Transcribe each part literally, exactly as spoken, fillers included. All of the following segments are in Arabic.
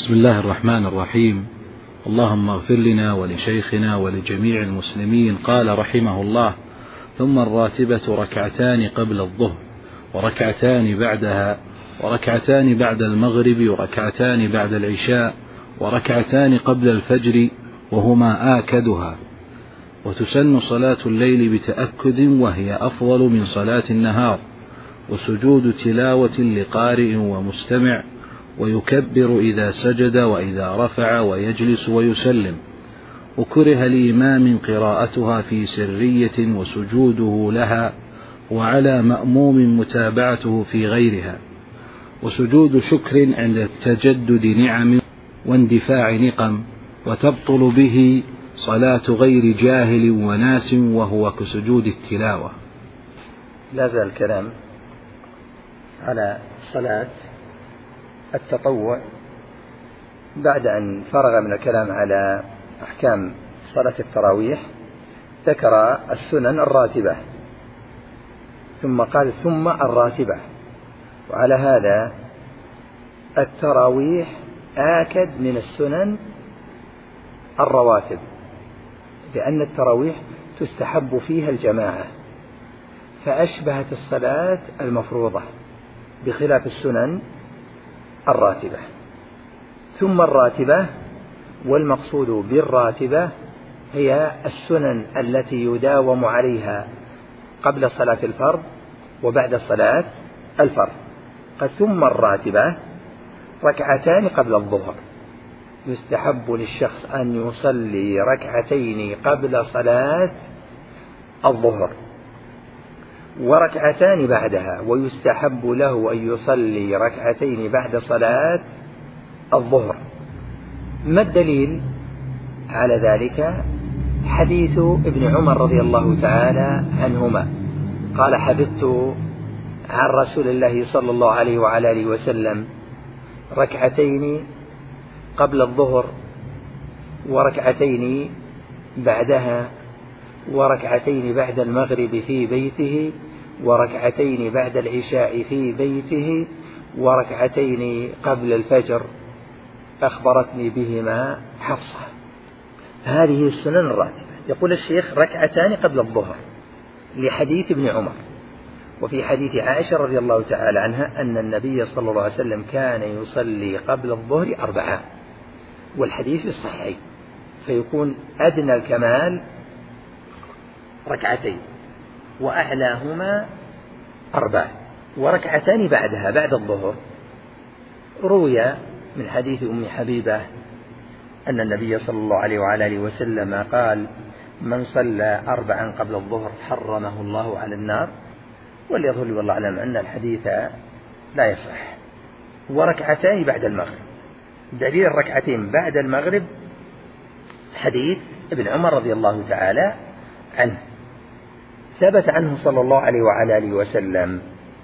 بسم الله الرحمن الرحيم. اللهم اغفر لنا ولشيخنا ولجميع المسلمين. قال رحمه الله: ثم الراتبة ركعتان قبل الظهر وركعتان بعدها وركعتان بعد المغرب وركعتان بعد العشاء وركعتان قبل الفجر وهما آكدها. وتسن صلاة الليل بتأكد وهي أفضل من صلاة النهار، وسجود تلاوة لقارئ ومستمع، ويكبر إذا سجد وإذا رفع ويجلس ويسلم. وكره الإمام قراءتها في سرية وسجوده لها، وعلى مأموم متابعته في غيرها. وسجود شكر عند تجدد نعم واندفاع نقم، وتبطل به صلاة غير جاهل وناس، وهو كسجود التلاوة. لا زال الكلام على صلاة التطوع بعد أن فرغ من الكلام على أحكام صلاة التراويح. ذكر السنن الراتبة ثم قال ثم الراتبة. وعلى هذا التراويح آكد من السنن الرواتب، لأن التراويح تستحب فيها الجماعة، فأشبهت الصلاة المفروضة بخلاف السنن الراتبة. ثم الراتبة، والمقصود بالراتبة هي السنن التي يداوم عليها قبل صلاة الفرض وبعد صلاة الفرض. قد ثم الراتبة ركعتان قبل الظهر، يستحب للشخص أن يصلي ركعتين قبل صلاة الظهر وركعتان بعدها، ويستحب له أن يصلي ركعتين بعد صلاة الظهر. ما الدليل على ذلك؟ حديث ابن عمر رضي الله تعالى عنهما قال: حفظت عن رسول الله صلى الله عليه وعلى آله وسلم ركعتين قبل الظهر وركعتين بعدها وركعتين بعد المغرب في بيته وركعتين بعد العشاء في بيته وركعتين قبل الفجر أخبرتني بهما حفصة. هذه السنن الراتبة. يقول الشيخ: ركعتان قبل الظهر لحديث ابن عمر. وفي حديث عائشة رضي الله تعالى عنها أن النبي صلى الله عليه وسلم كان يصلي قبل الظهر أربعة، والحديث في الصحيحين، فيكون أدنى الكمال ركعتين وأعلاهما أربع، وركعتان بعدها بعد الظهر. روي من حديث أم حبيبة أن النبي صلى الله عليه وعلى آله وسلم قال: من صلى أربعا قبل الظهر حرمه الله على النار. وليظهر لي والله أعلم أن الحديث لا يصح. وركعتان بعد المغرب، دليل الركعتين بعد المغرب حديث ابن عمر رضي الله تعالى عنه. ثبت عنه صلى الله عليه وعلى آله وسلم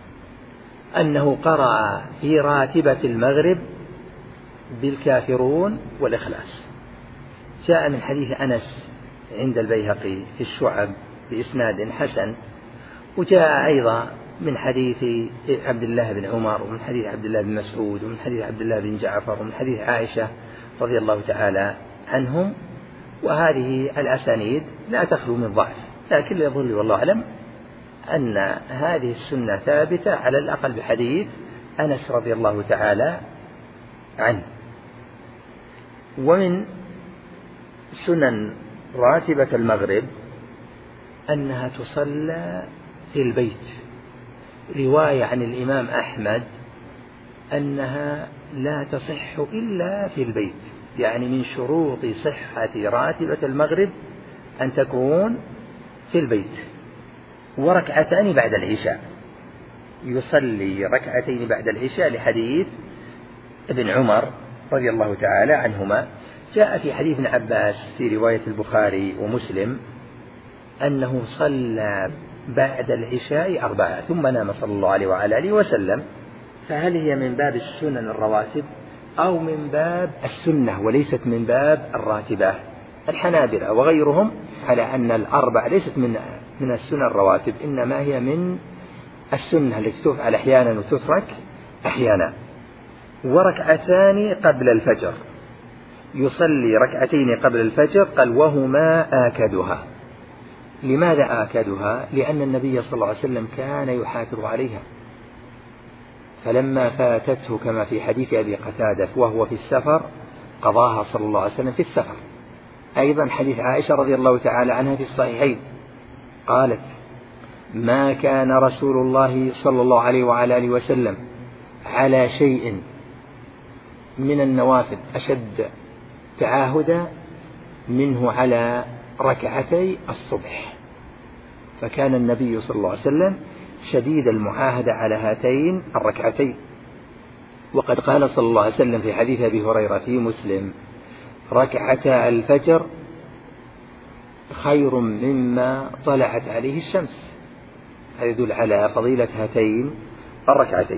أنه قرأ في راتبة المغرب بالكافرون والإخلاص. جاء من حديث أنس عند البيهقي في الشعب بإسناد حسن، وجاء أيضا من حديث عبد الله بن عمر ومن حديث عبد الله بن مسعود ومن حديث عبد الله بن جعفر ومن حديث عائشة رضي الله تعالى عنهم. وهذه الأسانيد لا تخلو من ضعف، لكن يظل والله أعلم أن هذه السنة ثابتة على الأقل بحديث أنس رضي الله تعالى عنه. ومن سنن راتبة المغرب أنها تصلى في البيت. رواية عن الإمام أحمد أنها لا تصح إلا في البيت، يعني من شروط صحة راتبة المغرب أن تكون في البيت. وركعتان بعد العشاء، يصلي ركعتين بعد العشاء لحديث ابن عمر رضي الله تعالى عنهما. جاء في حديث ابن عباس في رواية البخاري ومسلم أنه صلى بعد العشاء أربعة ثم نام صلى الله عليه وعلى آله وسلم. فهل هي من باب السنن الرواتب أو من باب السنة وليست من باب الراتبة؟ الحنابلة وغيرهم على أن الأربع ليست من من السنن الرواتب، إنما هي من السنة التي تفعل أحيانا وتترك أحيانا. وركعتان قبل الفجر، يصلي ركعتين قبل الفجر. قال وهما آكدها. لماذا آكدها؟ لأن النبي صلى الله عليه وسلم كان يحافظ عليها، فلما فاتته كما في حديث أبي قتادة وهو في السفر قضاها صلى الله عليه وسلم في السفر. أيضا حديث عائشة رضي الله تعالى عنها في الصحيحين قالت ما كان رسول الله صلى الله عليه وعلى آله وسلم على شيء من النوافل أشد تعاهدا منه على ركعتي الصبح، فكان النبي صلى الله عليه وسلم شديد المعاهدة على هاتين الركعتين. وقد قال صلى الله عليه وسلم في حديث أبي هريرة في مسلم ركعتا الفجر خير مما طلعت عليه الشمس. هذا يدل على فضيلة هاتين الركعتين.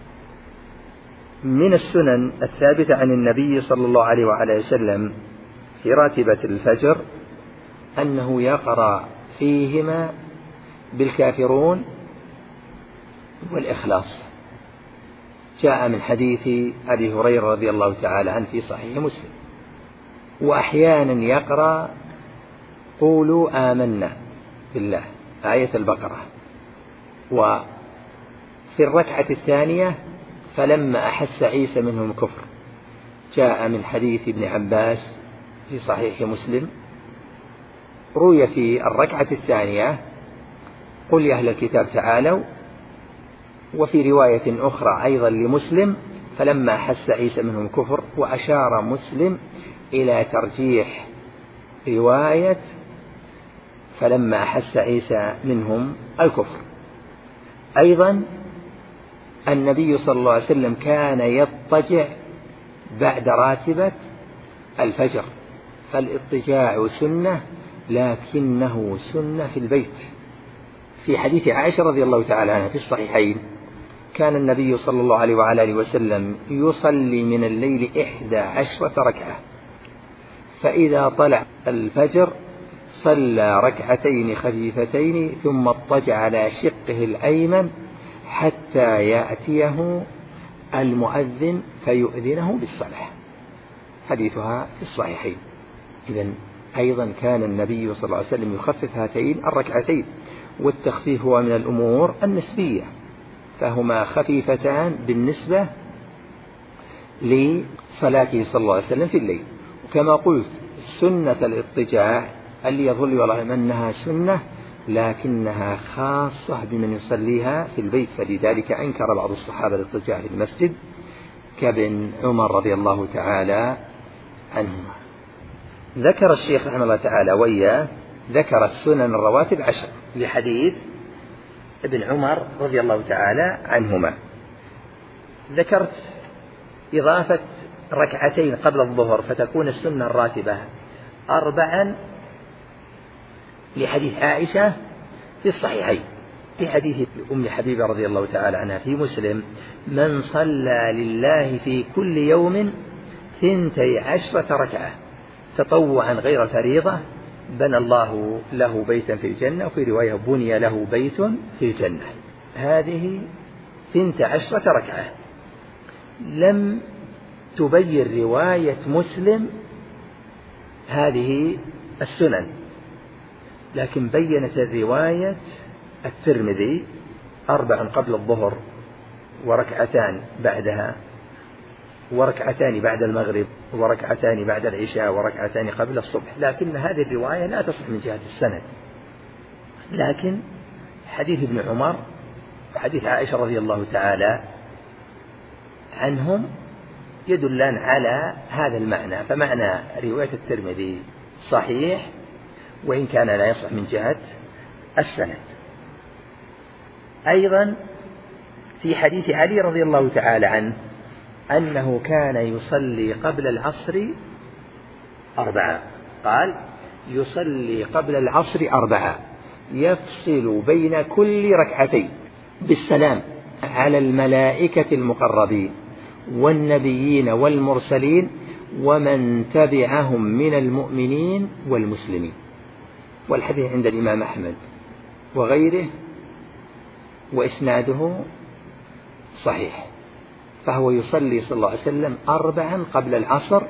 من السنن الثابتة عن النبي صلى الله عليه وعلى وسلم في راتبة الفجر أنه يقرأ فيهما بالكافرون والإخلاص، جاء من حديث أبي هريرة رضي الله تعالى عنه في صحيح مسلم. وأحيانا يقرأ قولوا آمنا بالله آية البقرة. وفي الركعة الثانية فلما أحس عيسى منهم كفر، جاء من حديث ابن عباس في صحيح مسلم. روي في الركعة الثانية قل يا أهل الكتاب تعالوا، وفي رواية أخرى أيضا لمسلم فلما أحس عيسى منهم كفر، وأشار مسلم إلى ترجيح رواية فلما أحس عيسى منهم الكفر. أيضا النبي صلى الله عليه وسلم كان يضطجع بعد راتبة الفجر، فالاضطجاع سنة لكنه سنة في البيت. في حديث عائشة رضي الله تعالى عنها في الصحيحين كان النبي صلى الله عليه وعلى آله وسلم يصلي من الليل إحدى عشرة ركعة، فإذا طلع الفجر صلى ركعتين خفيفتين ثم اضطجع على شقه الأيمن حتى يأتيه المؤذن فيؤذنه بالصلاة. حديثها في الصحيحين. إذن أيضا كان النبي صلى الله عليه وسلم يخفف هاتين الركعتين، والتخفيف هو من الأمور النسبية، فهما خفيفتان بالنسبة لصلاته صلى الله عليه وسلم في الليل. وكما قلت سنة الاضطجاع اللي يظل والله أنها سنة لكنها خاصة بمن يصليها في البيت، فلذلك أنكر بعض الصحابة الاضطجاع في المسجد كابن عمر رضي الله تعالى عنهما. ذكر الشيخ رحمه الله تعالى وياه ذكر السنن الرواتب عشر لحديث ابن عمر رضي الله تعالى عنهما. ذكرت إضافة ركعتين قبل الظهر فتكون السنة الراتبة أربعا لحديث عائشة في الصحيحين. في حديث أم حبيبة رضي الله تعالى عنها في مسلم من صلى لله في كل يوم ثنتي عشرة ركعة تطوعا غير فريضة بنى الله له بيتا في الجنة، وفي رواية بني له بيت في الجنة. هذه ثنت عشرة ركعة. لم تبين رواية مسلم هذه السنن، لكن بينت الرواية الترمذي أربع قبل الظهر وركعتان بعدها وركعتان بعد المغرب وركعتان بعد العشاء وركعتان قبل الصبح. لكن هذه الرواية لا تصح من جهة السند، لكن حديث ابن عمر وحديث عائشة رضي الله تعالى عنهم يدلان على هذا المعنى. فمعنى رواية الترمذي صحيح وإن كان لا يصح من جهة السند. أيضا في حديث علي رضي الله تعالى عنه أنه كان يصلي قبل العصر أربعة، قال يصلي قبل العصر أربعة يفصل بين كل ركعتين بالسلام على الملائكة المقربين والنبيين والمرسلين ومن تبعهم من المؤمنين والمسلمين. والحديث عند الإمام أحمد وغيره وإسناده صحيح. فهو يصلي صلى الله عليه وسلم أربعا قبل العصر.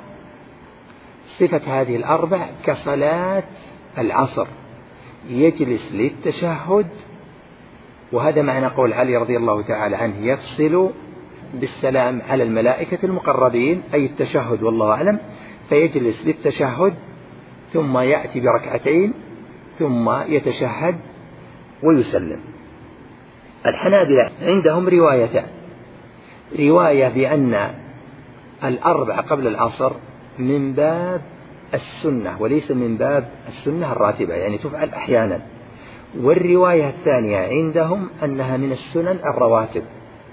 صفة هذه الأربع كصلاة العصر، يجلس للتشهد، وهذا معنى قول علي رضي الله تعالى عنه يفصل بالسلام على الملائكة المقربين، أي التشهد والله أعلم، فيجلس للتشهد ثم يأتي بركعتين ثم يتشهد ويسلم. الحنابلة عندهم روايتان، رواية بأن الأربع قبل العصر من باب السنة وليس من باب السنة الراتبة، يعني تفعل أحيانا، والرواية الثانية عندهم أنها من السنن الرواتب،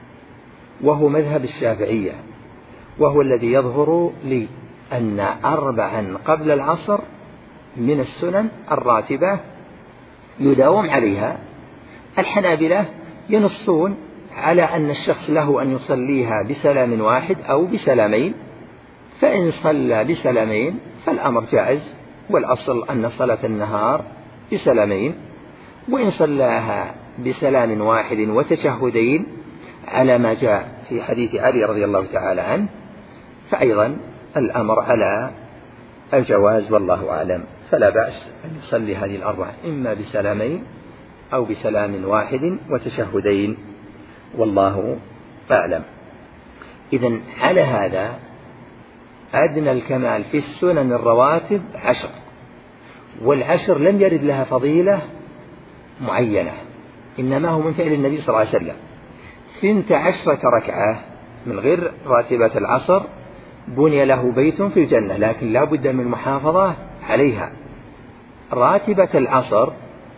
وهو مذهب الشافعية، وهو الذي يظهر لي أن أربعا قبل العصر من السنن الراتبة يداوم عليها. الحنابلة ينصون على أن الشخص له أن يصليها بسلام واحد أو بسلامين، فإن صلى بسلامين فالأمر جائز، والأصل أن صلاة النهار بسلامين، وإن صلاها بسلام واحد وتشهدين على ما جاء في حديث علي رضي الله تعالى عنه فأيضا الأمر على الجواز والله أعلم، فلا بأس أن يصلي هذه الأربعة إما بسلامين أو بسلام واحد وتشهدين والله أعلم. إذن على هذا أدنى الكمال في السنن الرواتب عشر، والعشر لم يرد لها فضيلة معينة، إنما هو من فعل النبي صلى الله عليه وسلم. ثنت عشرة ركعة من غير راتبة العصر بني له بيت في الجنة، لكن لا بد من المحافظة عليها. راتبة العصر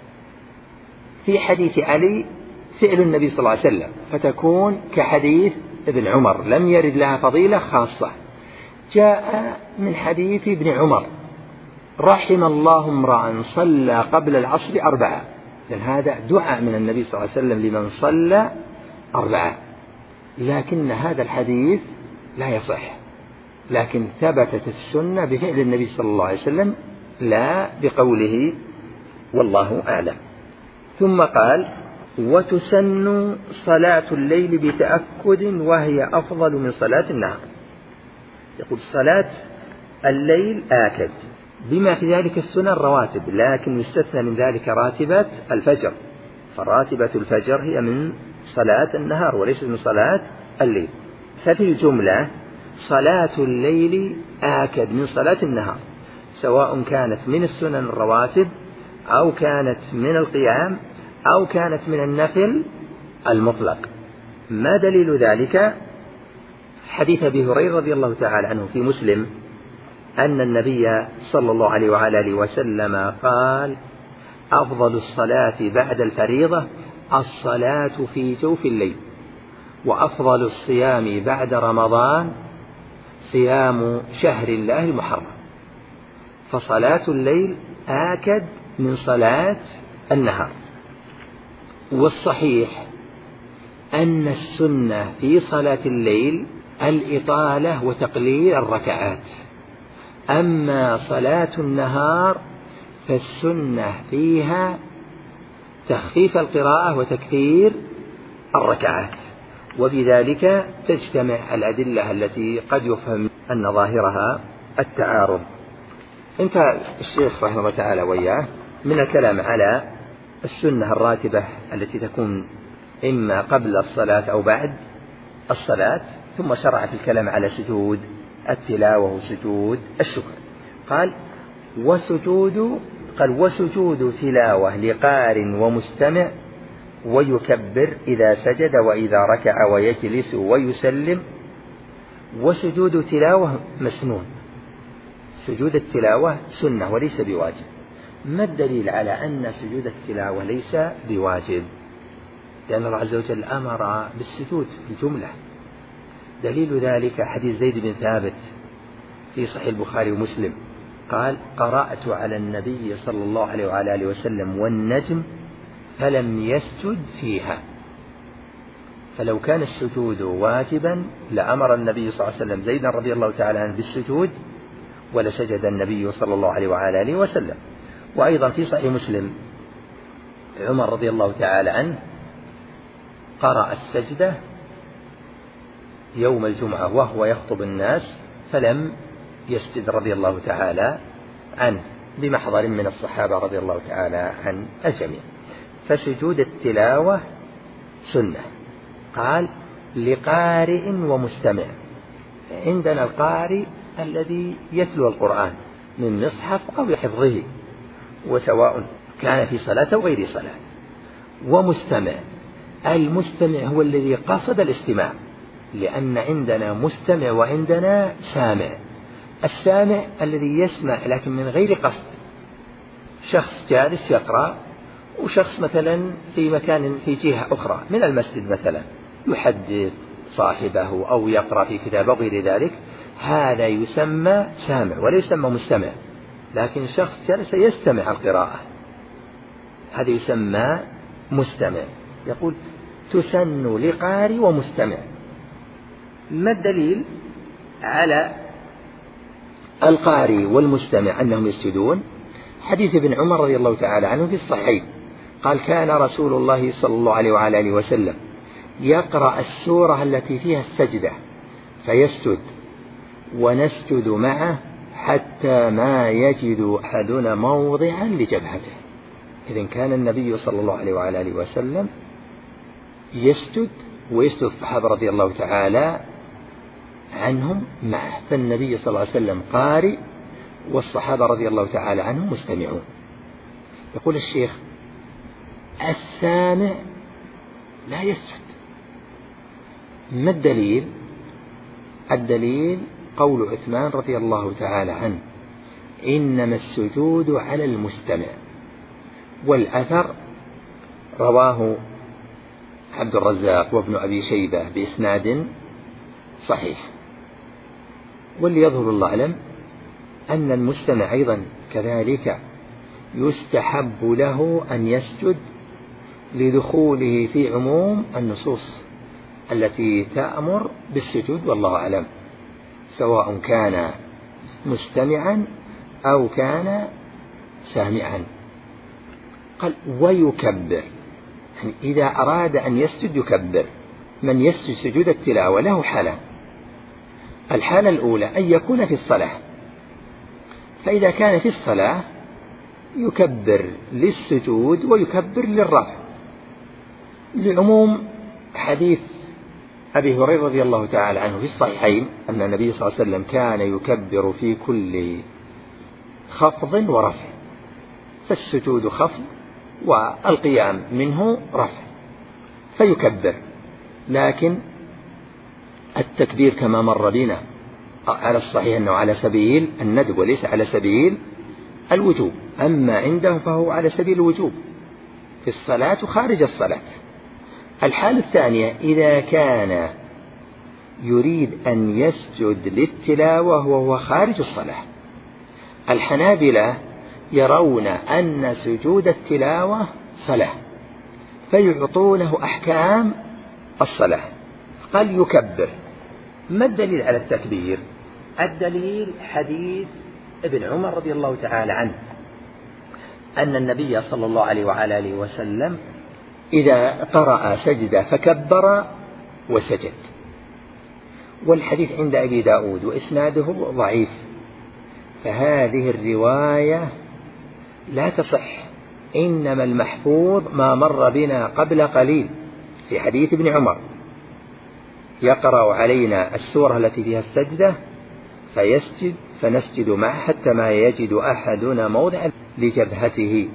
في حديث علي فعل النبي صلى الله عليه وسلم، فتكون كحديث ابن عمر لم يرد لها فضيلة خاصة. جاء من حديث ابن عمر رحم الله امرأ صلى قبل العصر أربعة، لأن هذا دعاء من النبي صلى الله عليه وسلم لمن صلى أربعة، لكن هذا الحديث لا يصح، لكن ثبتت السنة بفعل النبي صلى الله عليه وسلم لا بقوله والله أعلم. ثم قال وتسن صلاة الليل بتأكد وهي أفضل من صلاة النهار. يقول صلاة الليل آكد بما في ذلك السنن الرواتب، لكن يستثنى من ذلك راتبة الفجر، فراتبة الفجر هي من صلاة النهار وليست من صلاة الليل. ففي الجملة صلاة الليل آكد من صلاة النهار، سواء كانت من السنن الرواتب أو كانت من القيام أو كانت من النفل المطلق. ما دليل ذلك؟ حديث أبي هريرة رضي الله تعالى عنه في مسلم أن النبي صلى الله عليه وعلى آله وسلم قال أفضل الصلاة بعد الفريضة الصلاة في جوف الليل، وأفضل الصيام بعد رمضان صيام شهر الله المحرم. فصلاة الليل آكد من صلاة النهار. والصحيح أن السنة في صلاة الليل الإطالة وتقليل الركعات، أما صلاة النهار فالسنة فيها تخفيف القراءة وتكثير الركعات، وبذلك تجتمع الأدلة التي قد يفهم أن ظاهرها التعارض. انتهى الشيخ رحمه الله تعالى وإياه من الكلام على السنة الراتبة التي تكون إما قبل الصلاة أو بعد الصلاة، ثم شرع في الكلام على سجود التلاوة وسجود الشكر. قال وسجود قال وسجود تلاوة لقار ومستمع ويكبر إذا سجد وإذا ركع ويجلس ويسلم. وسجود تلاوة مسنون، سجود التلاوة سنة وليس بواجب. ما الدليل على أن سجود التلاوة ليس بواجب؟ لأن الله عز وجل أمر بالسجود في الجملة. دليل ذلك حديث زيد بن ثابت في صحيح البخاري ومسلم قال قرأت على النبي صلى الله عليه وعلى آله وسلم والنجم فلم يسجد فيها. فلو كان السجود واجبا لأمر النبي صلى الله عليه وسلم زيدا رضي الله تعالى عنه بالسجود ولسجد النبي صلى الله عليه وعلى آله وسلم. وأيضا في صحيح مسلم عمر رضي الله تعالى عنه قرأ السجدة يوم الجمعة وهو يخطب الناس فلم يسجد رضي الله تعالى عنه بمحضر من الصحابة رضي الله تعالى عن الجميع. فسجود التلاوة سنة. قال لقارئ ومستمع. عندنا القارئ الذي يتلو القرآن من مصحف أو بحفظه، وسواء كان في صلاة أو غير صلاة. ومستمع، المستمع هو الذي قصد الاستماع، لأن عندنا مستمع وعندنا سامع. السامع الذي يسمع لكن من غير قصد، شخص جالس يقرأ وشخص مثلا في مكان في جهة أخرى من المسجد مثلا يحدث صاحبه أو يقرأ في كتاب أو غير ذلك، هذا يسمى سامع ولا يسمى مستمع. لكن شخص جالس يستمع القراءة هذا يسمى مستمع. يقول تسن لقارئ ومستمع. ما الدليل على القارئ والمستمع أنهم يسجدون؟ حديث ابن عمر رضي الله تعالى عنه في الصحيح قال كان رسول الله صلى الله عليه وعلى آله وسلم يقرأ السورة التي فيها السجدة فيسجد ونسجد معه حتى ما يجد أحدنا موضعا لجبهته. إذن كان النبي صلى الله عليه وعلى آله وسلم يسجد ويسجد الصحابة رضي الله تعالى عنهم معه، فالنبي صلى الله عليه وسلم قارئ والصحابة رضي الله تعالى عنهم مستمعون. يقول الشيخ السامع لا يسجد. ما الدليل؟ الدليل قول عثمان رضي الله تعالى عنه إنما السجود على المستمع. والأثر رواه عبد الرزاق وابن أبي شيبة بإسناد صحيح. واللي يظهر الله أعلم أن المستمع أيضا كذلك يستحب له أن يسجد لدخوله في عموم النصوص التي تأمر بالسجود، والله أعلم، سواء كان مستمعا أو كان سامعا. قال ويكبر، يعني إذا أراد أن يسجد يكبر. من يسجد سجود التلاوة له حالة. الحالة الأولى أن يكون في الصلاة، فإذا كان في الصلاة يكبر للسجود ويكبر للرفع، لعموم حديث أبي هريرة رضي الله تعالى عنه في الصحيحين أن النبي صلى الله عليه وسلم كان يكبر في كل خفض ورفع، فالسجود خفض والقيام منه رفع فيكبر. لكن التكبير كما مر بنا على الصحيح أنه على سبيل الندب وليس على سبيل الوجوب، أما عنده فهو على سبيل الوجوب في الصلاة وخارج الصلاة. الحالة الثانية إذا كان يريد أن يسجد للتلاوة وهو خارج الصلاة. الحنابلة يرون أن سجود التلاوة صلاة فيعطونه أحكام الصلاة، قال يكبر. ما الدليل على التكبير؟ الدليل حديث ابن عمر رضي الله تعالى عنه أن النبي صلى الله عليه وعلى آله وسلم إذا قرأ سجد فكبر وسجد. والحديث عند أبي داود وإسناده ضعيف، فهذه الرواية لا تصح. إنما المحفوظ ما مر بنا قبل قليل في حديث ابن عمر يقرأ علينا السورة التي فيها السجدة فيسجد فنسجد معه حتى ما يجد أحدنا موضع لجبهته،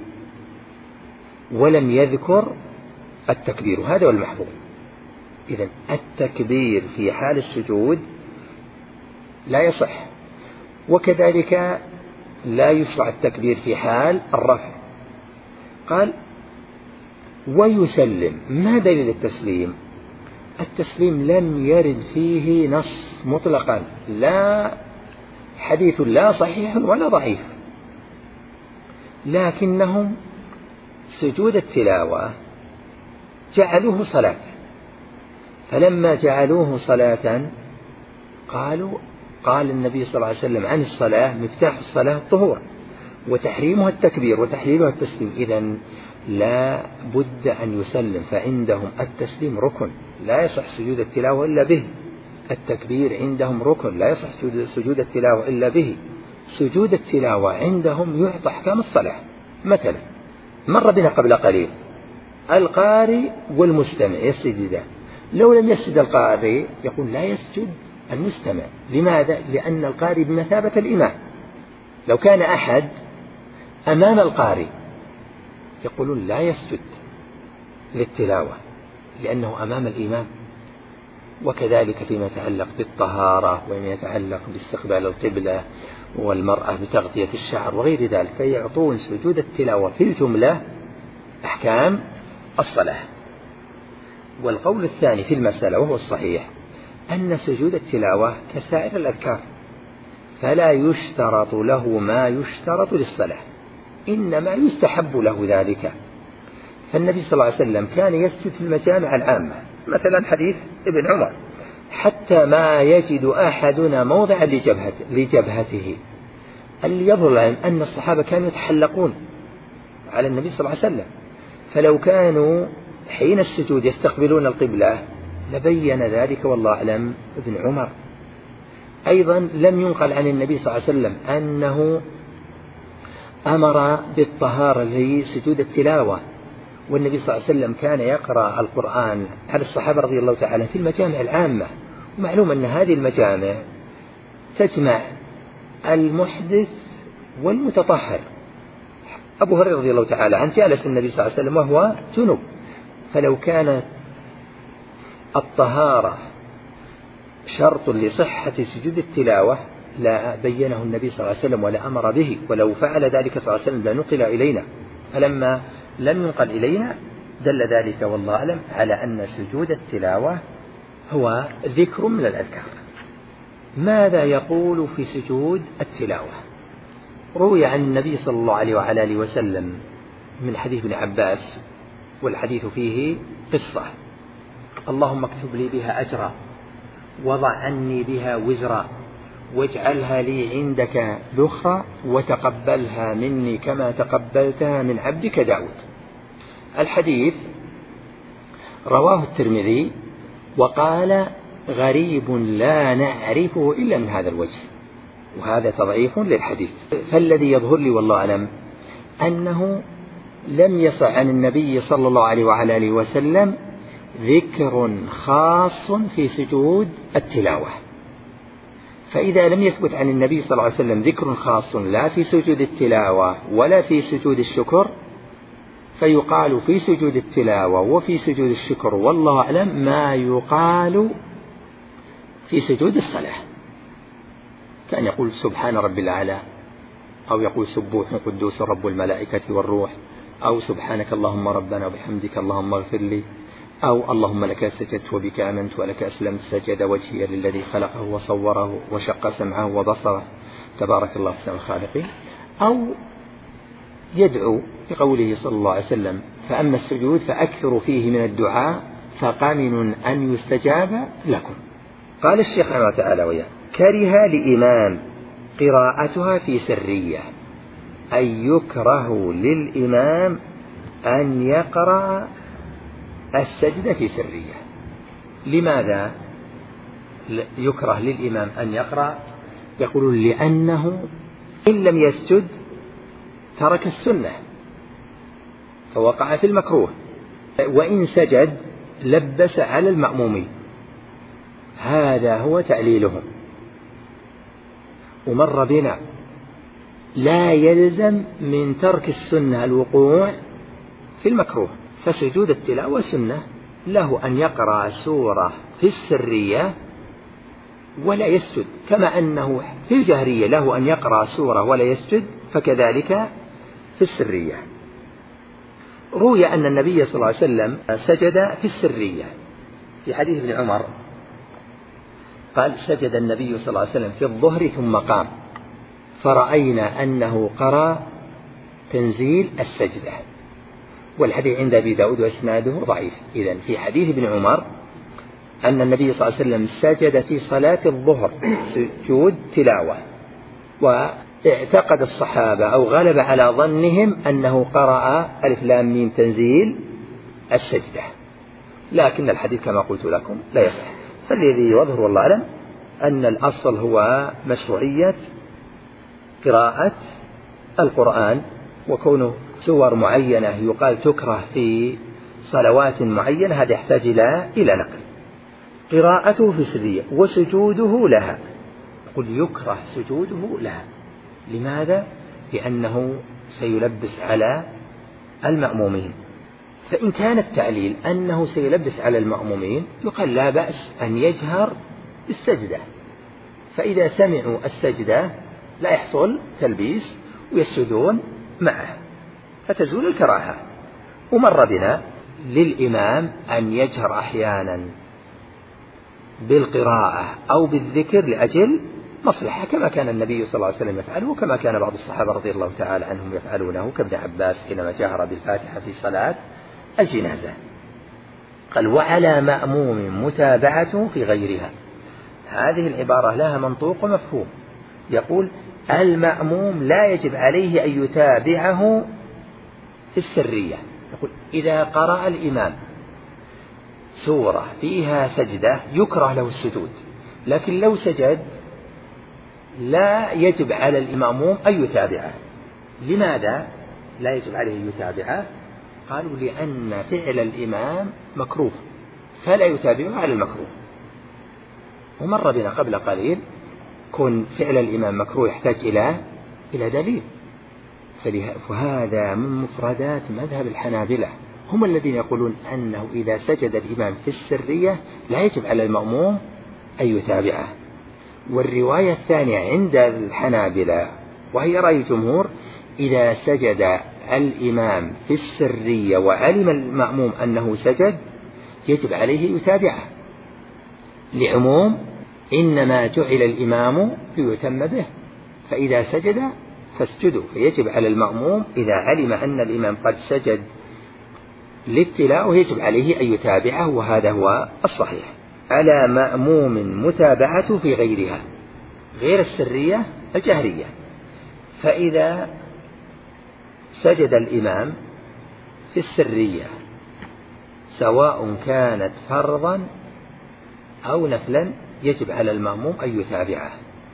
ولم يذكر التكبير، هذا هو المحفوظ. إذن التكبير في حال السجود لا يصح، وكذلك لا يشرع التكبير في حال الرفع. قال ويسلم. ما دليل التسليم؟ التسليم لم يرد فيه نص مطلقا، لا حديث لا صحيح ولا ضعيف، لكنهم سجود التلاوة جعلوه صلاة، فلما جعلوه صلاة قالوا قال النبي صلى الله عليه وسلم عن الصلاة مفتاح الصلاة الطهور وتحريمها التكبير وتحليلها التسليم. إذن لا بد أن يسلم، فعندهم التسليم ركن لا يصح سجود التلاوة إلا به، التكبير عندهم ركن لا يصح سجود التلاوة إلا به. سجود التلاوة عندهم يعطى أحكام الصلاة. مثلا مر بنا قبل قليل القارئ والمستمع يسجدان، لو لم يسجد القارئ يقول لا يسجد المستمع. لماذا؟ لأن القارئ بمثابة الإمام. لو كان أحد أمام القارئ يقولون لا يسجد للتلاوة لأنه أمام الإمام. وكذلك فيما يتعلق بالطهارة وما يتعلق باستقبال القبلة والمرأة بتغطية الشعر وغير ذلك، فيعطون سجود التلاوة في الجملة أحكام الصلاة. والقول الثاني في المسألة وهو الصحيح أن سجود التلاوة كسائر الأذكار، فلا يشترط له ما يشترط للصلاة، إنما يستحب له ذلك. فالنبي صلى الله عليه وسلم كان يسجد في المجامع العامة، مثلا حديث ابن عمر حتى ما يجد أحدنا موضعا لجبهته, لجبهته. اللي يظهر أن الصحابة كانوا يتحلقون على النبي صلى الله عليه وسلم، فلو كانوا حين السجود يستقبلون القبلة لبين ذلك والله أعلم ابن عمر. أيضا لم ينقل عن النبي صلى الله عليه وسلم أنه أمر بالطهارة لسجود التلاوة، والنبي صلى الله عليه وسلم كان يقرأ القرآن على الصحابة رضي الله تعالى في المجامع العامة. ومعلوم أن هذه المجامع تجمع المحدث والمتطهر. أبو هريرة رضي الله تعالى عنه جالس النبي صلى الله عليه وسلم وهو جنب، فلو كانت الطهارة شرط لصحة سجود التلاوة لا بينه النبي صلى الله عليه وسلم ولا أمر به، ولو فعل ذلك صلى الله عليه وسلم لنقل إلينا. فلما لم ينقل إلينا دل ذلك والله أعلم على أن سجود التلاوة هو ذكر من الأذكار. ماذا يقول في سجود التلاوة؟ روي عن النبي صلى الله عليه وعلى آله وسلم من حديث ابن عباس، والحديث فيه قصة: اللهم اكتب لي بها أجرا وضع عني بها وزرا واجعلها لي عندك ذخرا وتقبلها مني كما تقبلتها من عبدك داود. الحديث رواه الترمذي وقال غريب لا نعرفه إلا من هذا الوجه، وهذا تضعيف للحديث. فالذي يظهر لي والله أعلم أنه لم يصح عن النبي صلى الله عليه وعلى آله وسلم ذكر خاص في سجود التلاوة. فإذا لم يثبت عن النبي صلى الله عليه وسلم ذكر خاص لا في سجود التلاوة ولا في سجود الشكر، فيقال في سجود التلاوة وفي سجود الشكر والله أعلم ما يقال في سجود الصلاة. كان يقول سبحان رب الأعلى، أو يقول سبوح قدوس رب الملائكة والروح، أو سبحانك اللهم ربنا وبحمدك اللهم اغفر لي، أو اللهم لك سجدت وبك آمنت ولك أسلمت سجد وجهي للذي خلقه وصوره وشق سمعه وبصره تبارك الله أحسن الخالقين، أو يدعو بقوله صلى الله عليه وسلم: فأما السجود فأكثر فيه من الدعاء فقامن أن يستجاب لكم. قال الشيخ رحمه الله تعالى وياه: كره لإمام قراءتها في سرية، أي يكره للإمام أن يقرأ السجدة في سرية. لماذا يكره للإمام أن يقرأ؟ يقولون لأنه إن لم يسجد ترك السنة فوقع في المكروه، وإن سجد لبس على المأمومين. هذا هو تعليلهم. ومر بنا لا يلزم من ترك السنة الوقوع في المكروه، فسجود التلاوة سنة، له أن يقرأ سورة في السرية ولا يسجد، كما أنه في الجهرية له أن يقرأ سورة ولا يسجد، فكذلك في السرية. روي أن النبي صلى الله عليه وسلم سجد في السرية في حديث ابن عمر، قال: سجد النبي صلى الله عليه وسلم في الظهر ثم قام فرأينا أنه قرأ تنزيل السجدة. والحديث عند أبي داود وإسناده ضعيف. إذن في حديث ابن عمر أن النبي صلى الله عليه وسلم سجد في صلاة الظهر سجود تلاوة، واعتقد الصحابة أو غلب على ظنهم أنه قرأ ألف لام ميم تنزيل السجدة، لكن الحديث كما قلت لكم لا يصح. فالذي يظهر والله أعلم أن الأصل هو مشروعية قراءة القرآن، وكونه سور معينة يقال تكره في صلوات معينة هذا يحتاج إلى إلى نقل. قراءته في سرية وسجوده لها، يقول يكره سجوده لها. لماذا؟ لأنه سيلبس على المأمومين. فإن كان التعليل أنه سيلبس على المأمومين يقال لا بأس أن يجهر بالسجدة، فإذا سمعوا السجدة لا يحصل تلبيس ويسجدون معه فتزول الكراهة. ومر بنا للإمام أن يجهر أحيانا بالقراءة أو بالذكر لأجل مصلحة، كما كان النبي صلى الله عليه وسلم يفعله، وكما كان بعض الصحابة رضي الله تعالى عنهم يفعلونه، كابن عباس حينما جهر بالفاتحة في صلاة الجنازة. قال وعلى مأموم متابعته في غيرها. هذه العبارة لها منطوق ومفهوم. يقول المأموم لا يجب عليه أن يتابعه في السرية. يقول إذا قرأ الإمام سورة فيها سجدة يكره له السجود، لكن لو سجد لا يجب على الإماموم أن يتابعه. لماذا لا يجب عليه أن يتابعه؟ قالوا لأن فعل الإمام مكروه فلا يتابعه على المكروه. ومر بنا قبل قليل كن فعل الإمام مكروه يحتاج إلى إلى دليل، فهذا من مفردات مذهب الحنابلة، هم الذين يقولون أنه إذا سجد الإمام في السرية لا يجب على المأموم أن يتابعه. والرواية الثانية عند الحنابلة وهي رأي جمهور إذا سجد الإمام في السرية وعلم المأموم أنه سجد يجب عليه يتابعه، لعموم إنما جعل الإمام ليتم به، فإذا سجد فاسجدوا. فيجب على المأموم إذا علم أن الإمام قد سجد للتلاوة يجب عليه أن يتابعه، وهذا هو الصحيح. على مأموم متابعته في غيرها، غير السرية الجهرية. فإذا سجد الإمام في السرية سواء كانت فرضا أو نفلا يجب على المأموم أن يتابعه،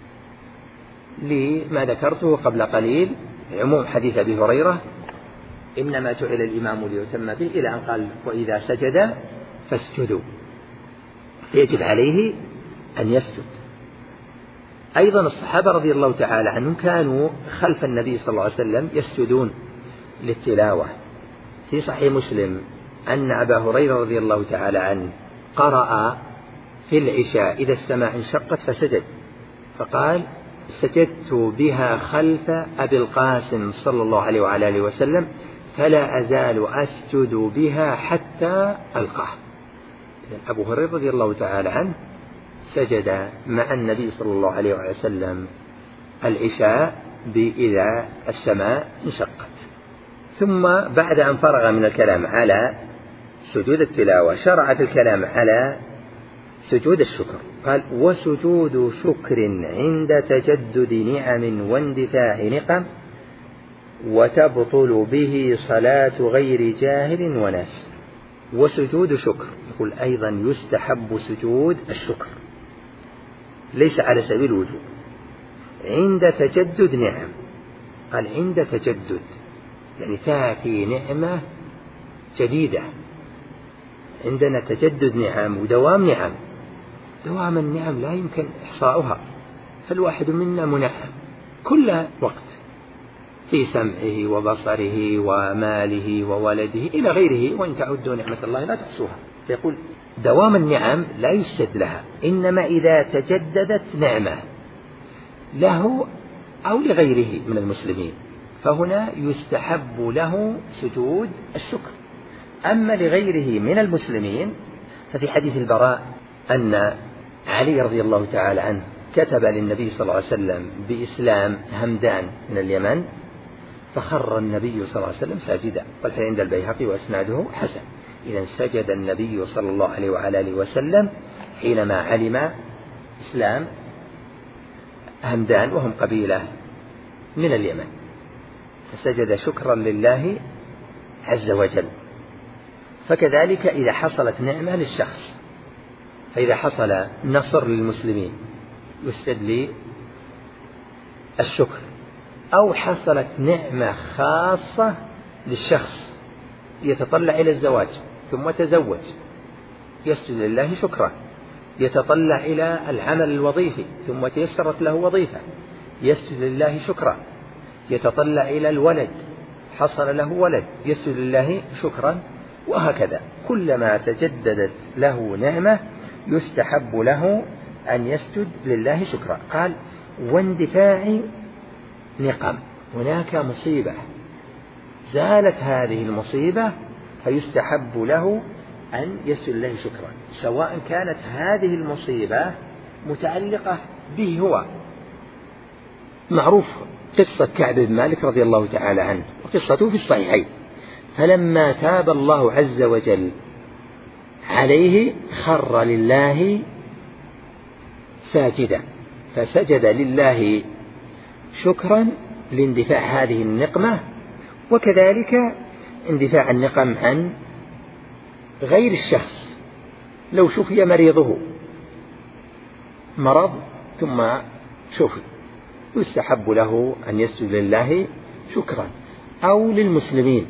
لما ذكرته قبل قليل عموم حديث أبي هريرة إنما جعل الإمام ليتم به، إلى أن قال وإذا سجد فاسجدوا، يجب عليه أن يسجد. أيضا الصحابة رضي الله تعالى عنهم كانوا خلف النبي صلى الله عليه وسلم يسجدون للتلاوة. في صحيح مسلم أن أبا هريرة رضي الله تعالى عنه قرأ في العشاء إذا السماء انشقت فسجد، فقال سجدت بها خلف أبي القاسم صلى الله عليه وعلى آله وسلم فلا أزال أسجد بها حتى ألقاه. أبو هريرة رضي الله تعالى عنه سجد مع النبي صلى الله عليه وعلى وسلم العشاء بإذا السماء انشقت. ثم بعد أن فرغ من الكلام على سجود التلاوة شرع في الكلام على سجود الشكر. قال وسجود شكر عند تجدد نعم واندفاع نقم وتبطل به صلاة غير جاهل وناس. وسجود شكر يقول أيضا يستحب سجود الشكر ليس على سبيل الوجوب عند تجدد نعم. قال عند تجدد يعني تأتي نعمة جديدة، عندنا تجدد نعم ودوام نعم. دوام النعم لا يمكن إحصاؤها، فالواحد منا منعم كل وقت في سمعه وبصره وماله وولده إلى غيره، وإن تعدوا نعمة الله لا تحصوها. فيقول دوام النعم لا يسجد لها، إنما إذا تجددت نعمة له أو لغيره من المسلمين فهنا يستحب له سجود الشكر. أما لغيره من المسلمين ففي حديث البراء أن علي رضي الله تعالى عنه كتب للنبي صلى الله عليه وسلم بإسلام همدان من اليمن فخر النبي صلى الله عليه وسلم ساجدا، والحديث عند البيهقي وإسناده حسن. إذا سجد النبي صلى الله عليه وعلى آله وسلم حينما علم إسلام همدان وهم قبيلة من اليمن، فسجد شكرا لله عز وجل. فكذلك إذا حصلت نعمة للشخص فإذا حصل نصر للمسلمين يسجد للشكر، أو حصلت نعمة خاصة للشخص يتطلع إلى الزواج ثم تزوج يسجد لله شكرا، يتطلع إلى العمل الوظيفي ثم تيسرت له وظيفة يسجد لله شكرا، يتطلع إلى الولد حصل له ولد يسجد لله شكرا، وهكذا كلما تجددت له نعمة يستحب له أن يسجد لله شكرا. قال واندفاع نقم، هناك مصيبة زالت هذه المصيبة فيستحب له أن يسجد لله شكرا، سواء كانت هذه المصيبة متعلقة به هو. معروف قصة كعب بن مالك رضي الله تعالى عنه، وقصته في الصحيحين، فلما تاب الله عز وجل عليه خر لله ساجدا، فسجد لله شكرا لاندفاع هذه النقمة، وكذلك اندفاع النقم عن غير الشخص. لو شفي مريضه مرض ثم شفي يستحب له أن يسجد لله شكرا، أو للمسلمين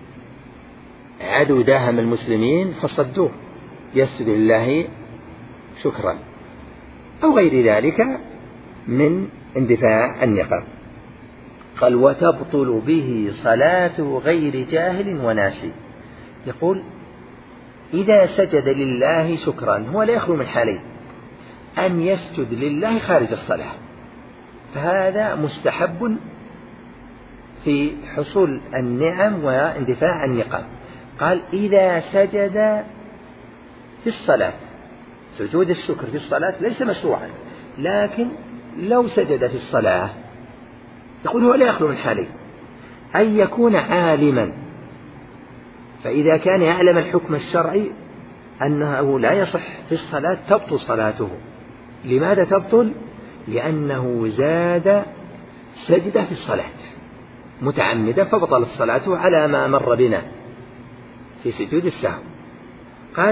عدو داهم المسلمين فصدوه يسجد لله شكرا، أو غير ذلك من اندفاع النقم. قال وتبطل به صلاة غير جاهل وناسي. يقول إذا سجد لله شكرا هو لا يخلو من حالين: أن يسجد لله خارج الصلاة، فهذا مستحب في حصول النعم واندفاع النقم. قال إذا سجد في الصلاة، سجود الشكر في الصلاة ليس مشروعا، لكن لو سجد في الصلاة يقول هو لا يخلو من حالين: أن يكون عالما، فإذا كان يعلم الحكم الشرعي أنه لا يصح في الصلاة تبطل صلاته. لماذا تبطل؟ لأنه زاد سجدة في الصلاة متعمدا فبطلت صلاته على ما مر بنا في سجود السهو. قال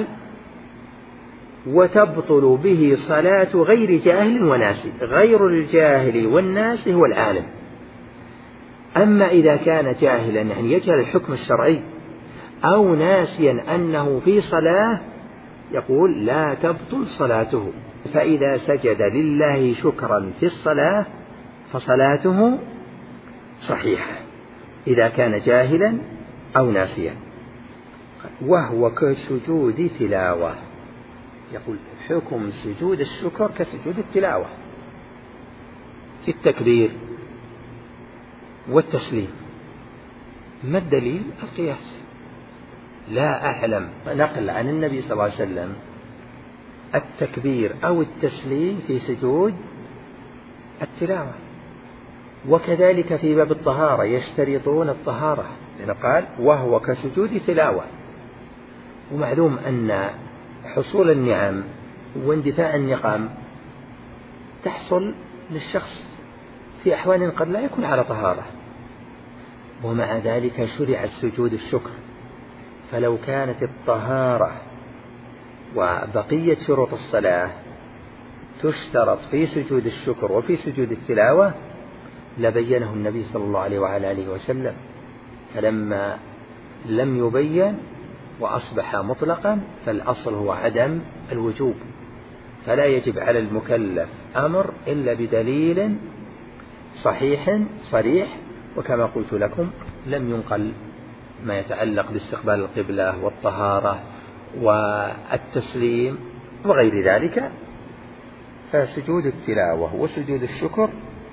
وتبطل به صلاة غير جاهل وناسي. غير الجاهل والناس هو العالم. أما إذا كان جاهلا يعني يجهل الحكم الشرعي أو ناسيا أنه في صلاة يقول لا تبطل صلاته. فإذا سجد لله شكرا في الصلاة فصلاته صحيحة إذا كان جاهلا أو ناسيا. وهو كسجود تلاوة. يقول حكم سجود الشكر كسجود التلاوة في التكبير والتسليم. ما الدليل؟ القياس. لا أعلم نقل عن النبي صلى الله عليه وسلم التكبير أو التسليم في سجود التلاوة. وكذلك في باب الطهارة يشترطون الطهارة، لأنه قال وهو كسجود تلاوة. ومعلوم أن حصول النعم واندفاع النقم تحصل للشخص في أحوال قد لا يكون على طهارة، ومع ذلك شرع السجود الشكر. فلو كانت الطهارة وبقية شروط الصلاة تشترط في سجود الشكر وفي سجود التلاوة لبينه النبي صلى الله عليه وعلى آله وسلم، فلما لم يبين وأصبح مطلقا فالأصل هو عدم الوجوب. فلا يجب على المكلف أمر إلا بدليل صحيح صريح. وكما قلت لكم لم ينقل ما يتعلق باستقبال القبلة والطهارة والتسليم وغير ذلك. فسجود التلاوة وسجود الشكر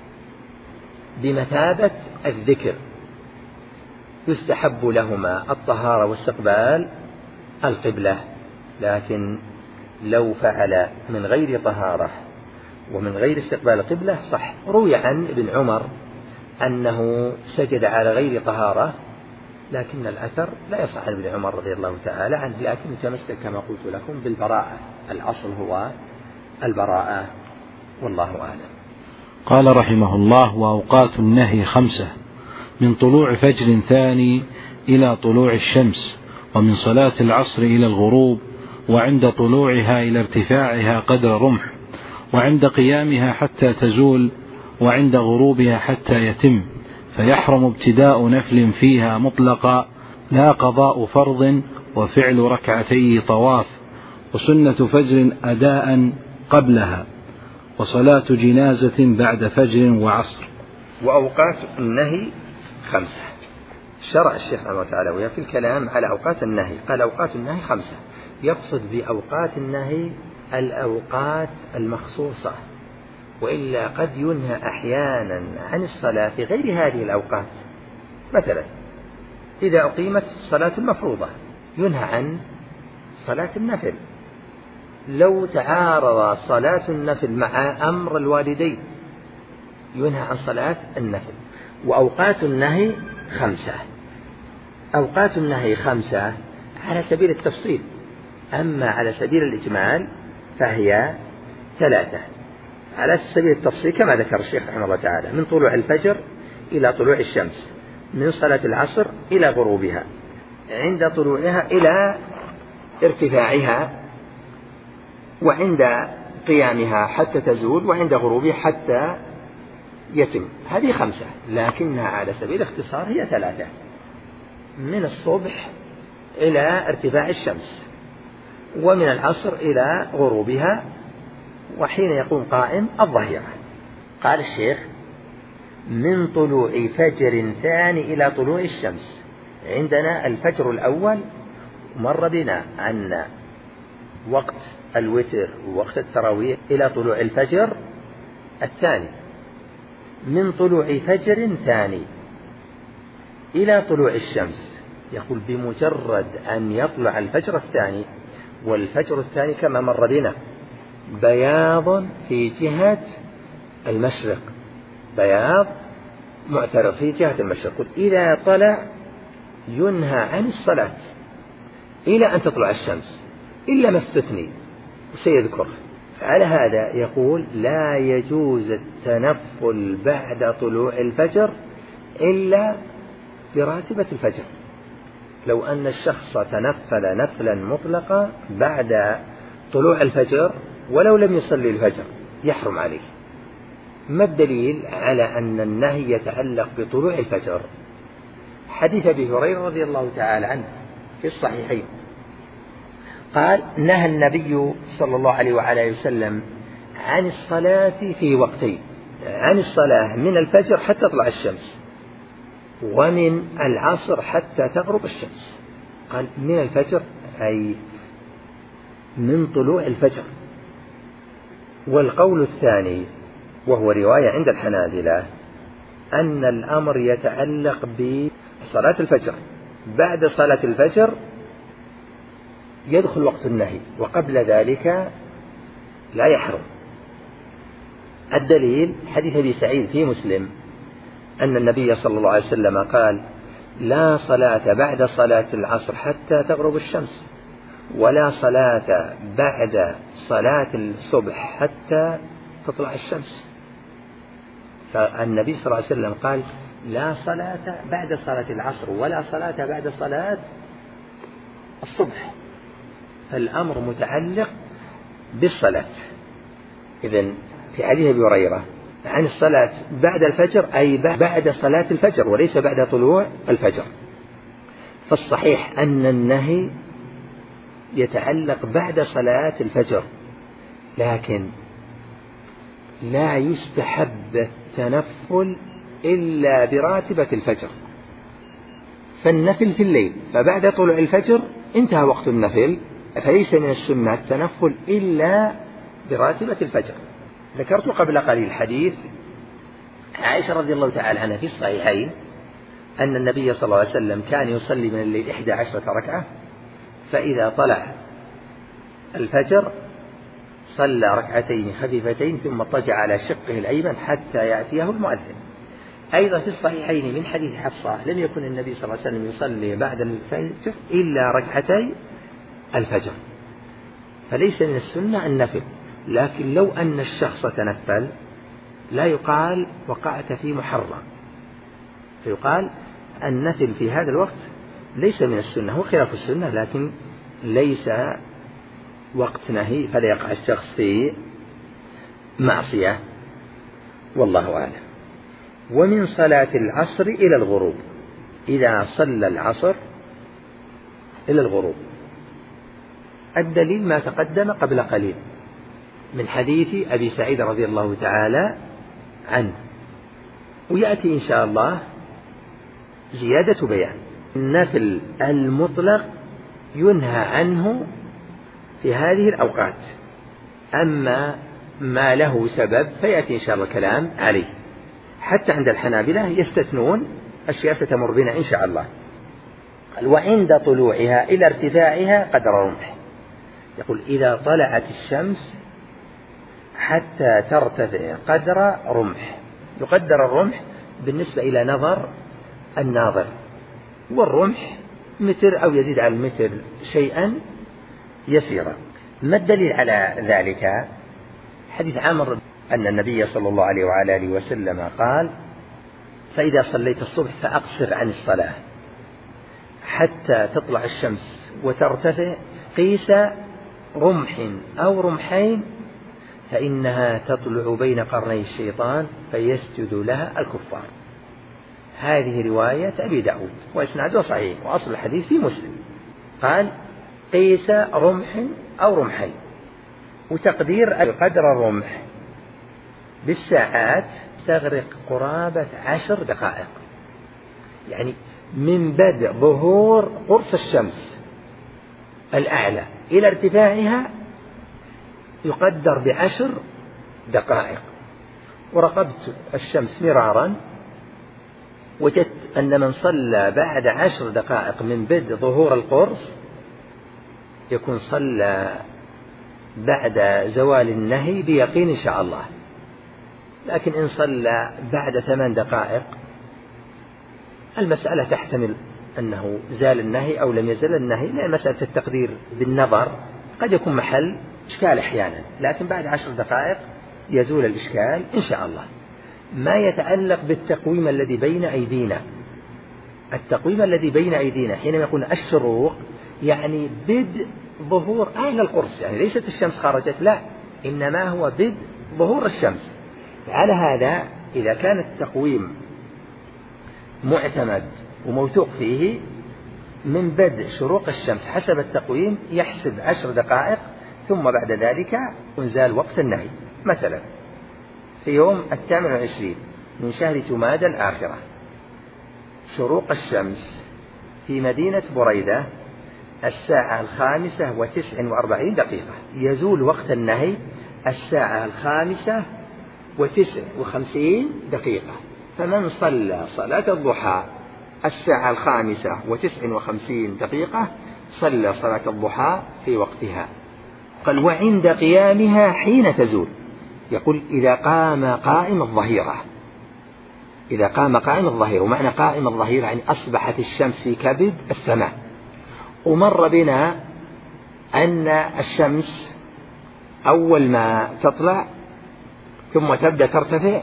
بمثابة الذكر، يستحب لهما الطهارة واستقبال القبلة. لكن لو فعل من غير طهارة ومن غير استقبال القبلة صح. روي عن ابن عمر أنه سجد على غير طهارة، لكن الأثر لا يصح عن ابن عمر رضي الله تعالى عنه، لكن يتمسك كما قلت لكم بالبراءة. الأصل هو البراءة والله أعلم. قال رحمه الله: وأوقات النهي خمسة: من طلوع فجر ثاني إلى طلوع الشمس، ومن صلاة العصر إلى الغروب، وعند طلوعها إلى ارتفاعها قدر رمح، وعند قيامها حتى تزول، وعند غروبها حتى يتم، فيحرم ابتداء نفل فيها مطلقا لا قضاء فرض وفعل ركعتي طواف، وسنة فجر أداء قبلها، وصلاة جنازة بعد فجر وعصر. وأوقات النهي خمسة. شرع الشيخ رحمه الله تعالى وهي في الكلام على أوقات النهي، قال أوقات النهي خمسة، يقصد بأوقات النهي الأوقات المخصوصة، وإلا قد ينهى أحيانا عن الصلاة في غير هذه الأوقات. مثلا إذا أقيمت الصلاة المفروضة ينهى عن صلاة النفل، لو تعارض صلاة النفل مع أمر الوالدين ينهى عن صلاة النفل. وأوقات النهي خمسة. أوقات النهي خمسة على سبيل التفصيل، أما على سبيل الإجمال فهي ثلاثة. على سبيل التفصيل كما ذكر الشيخ رحمه الله تعالى: من طلوع الفجر إلى طلوع الشمس، من صلاة العصر إلى غروبها، عند طلوعها إلى ارتفاعها، وعند قيامها حتى تزول، وعند غروبها حتى يتم. هذه خمسة، لكنها على سبيل الاختصار هي ثلاثة: من الصبح إلى ارتفاع الشمس، ومن العصر إلى غروبها، وحين يقوم قائم الظهيرة. قال الشيخ: من طلوع فجر ثاني إلى طلوع الشمس. عندنا الفجر الأول مر بنا أن وقت الوتر ووقت التراويح إلى طلوع الفجر الثاني. من طلوع فجر ثاني إلى طلوع الشمس، يقول بمجرد أن يطلع الفجر الثاني، والفجر الثاني كما مر بنا بياض في جهة المشرق، بياض معترض في جهة المشرق، إذا طلع ينهى عن الصلاة إلى أن تطلع الشمس إلا ما استثني وسيذكره. على هذا يقول: لا يجوز التنفل بعد طلوع الفجر إلا براتبة الفجر. لو أن الشخص تنفل نفلا مطلقا بعد طلوع الفجر ولو لم يصلي الفجر يحرم عليه. ما الدليل على أن النهي يتعلق بطلوع الفجر؟ حديث أبي هريرة رضي الله تعالى عنه في الصحيحين قال: نهى النبي صلى الله عليه وعلى وسلم عن الصلاة في وقتين، عن الصلاة من الفجر حتى تطلع الشمس، ومن العصر حتى تغرب الشمس. قال من الفجر أي من طلوع الفجر. والقول الثاني وهو رواية عند الحنابلة أن الأمر يتعلق بصلاة الفجر، بعد صلاة الفجر يدخل وقت النهي، وقبل ذلك لا يحرم. الدليل حديث أبي سعيد في مسلم أن النبي صلى الله عليه وسلم قال: لا صلاة بعد صلاة العصر حتى تغرب الشمس، ولا صلاة بعد صلاة الصبح حتى تطلع الشمس. فالنبي صلى الله عليه وسلم قال: لا صلاة بعد صلاة العصر ولا صلاة بعد صلاة الصبح، فالأمر متعلق بالصلاة. إذن في حديث أبي هريرة عن الصلاة بعد الفجر أي بعد صلاة الفجر وليس بعد طلوع الفجر. فالصحيح أن النهي يتعلق بعد صلاة الفجر، لكن لا يستحب التنفل إلا براتبة الفجر. فالنفل في الليل، فبعد طلوع الفجر انتهى وقت النفل، فليس من السنة التنفل إلا براتبة الفجر. ذكرت قبل قليل حديث عائشة رضي الله تعالى عنها في الصحيحين أن النبي صلى الله عليه وسلم كان يصلي من الليل إحدى عشرة ركعة، فإذا طلع الفجر صلى ركعتين خفيفتين ثم اضطجع على شقه الأيمن حتى يأتيه المؤذن. أيضا في الصحيحين من حديث حفصة لم يكن النبي صلى الله عليه وسلم يصلي بعد الفجر إلا ركعتي الفجر، فليس من السنة النفل. لكن لو أن الشخص تنفل لا يقال وقعت في محرم، فيقال النفل في هذا الوقت ليس من السنة، هو خلاف السنة لكن ليس وقت نهي فلا يقع الشخص في معصية، والله أعلم. ومن صلاة العصر إلى الغروب، إذا صلى العصر إلى الغروب، الدليل ما تقدم قبل قليل من حديث أبي سعيد رضي الله تعالى عنه، ويأتي إن شاء الله زيادة بيان. النفل المطلق ينهى عنه في هذه الأوقات، أما ما له سبب فيأتي إن شاء الله الكلام عليه. حتى عند الحنابلة يستثنون أشياء ستمر بنا إن شاء الله. وعند طلوعها إلى ارتفاعها قدر رمح، يقول إذا طلعت الشمس حتى ترتفع قدر رمح، يقدر الرمح بالنسبة إلى نظر الناظر، والرمح متر أو يزيد على المتر شيئا يسيرا. ما الدليل على ذلك؟ حديث عامر أن النبي صلى الله عليه وعلى آله وسلم قال: فإذا صليت الصبح فأقصر عن الصلاة حتى تطلع الشمس وترتفع، قيس رمح أو رمحين فإنها تطلع بين قرني الشيطان فيسجد لها الكفار. هذه رواية أبي داود وإسناده صحيح، وأصل الحديث في مسلم. قال: قيس رمح أو رمحين، وتقدير قدر الرمح بالساعات تغرق قرابة عشر دقائق، يعني من بدء ظهور قرص الشمس الأعلى إلى ارتفاعها يقدر بعشر دقائق. ورقبت الشمس مرارا وجدت أن من صلى بعد عشر دقائق من بدء ظهور القرص يكون صلى بعد زوال النهي بيقين إن شاء الله. لكن إن صلى بعد ثمان دقائق المسألة تحتمل أنه زال النهي أو لم يزل النهي، لأن مسألة التقدير بالنظر قد يكون محل إشكال أحيانا، لكن بعد عشر دقائق يزول الإشكال إن شاء الله. ما يتعلق بالتقويم الذي بين أيدينا، التقويم الذي بين أيدينا حينما يكون الشروق يعني بدء ظهور أعلى القرص، يعني ليست الشمس خرجت، لا، إنما هو بدء ظهور الشمس. على هذا إذا كان التقويم معتمد وموثوق فيه من بدء شروق الشمس حسب التقويم يحسب عشر دقائق، ثم بعد ذلك انزال وقت النهي. مثلا في يوم الثامن والعشرين من شهر جمادى الآخرة شروق الشمس في مدينة بريدة الساعة الخامسة وتسع وأربعين دقيقة، يزول وقت النهي الساعة الخامسة وتسع وخمسين دقيقة. فمن صلى صلاة الضحى الساعة الخامسة وتسع وخمسين دقيقة صلى صلاة الضحى في وقتها. قال: وعند قيامها حين تزول، يقول إذا قام قائم الظهيرة، إذا قام قائم الظهيرة، ومعنى قائم الظهيرة يعني أصبحت الشمس في كبد السماء، ومر بنا أن الشمس أول ما تطلع ثم تبدأ ترتفع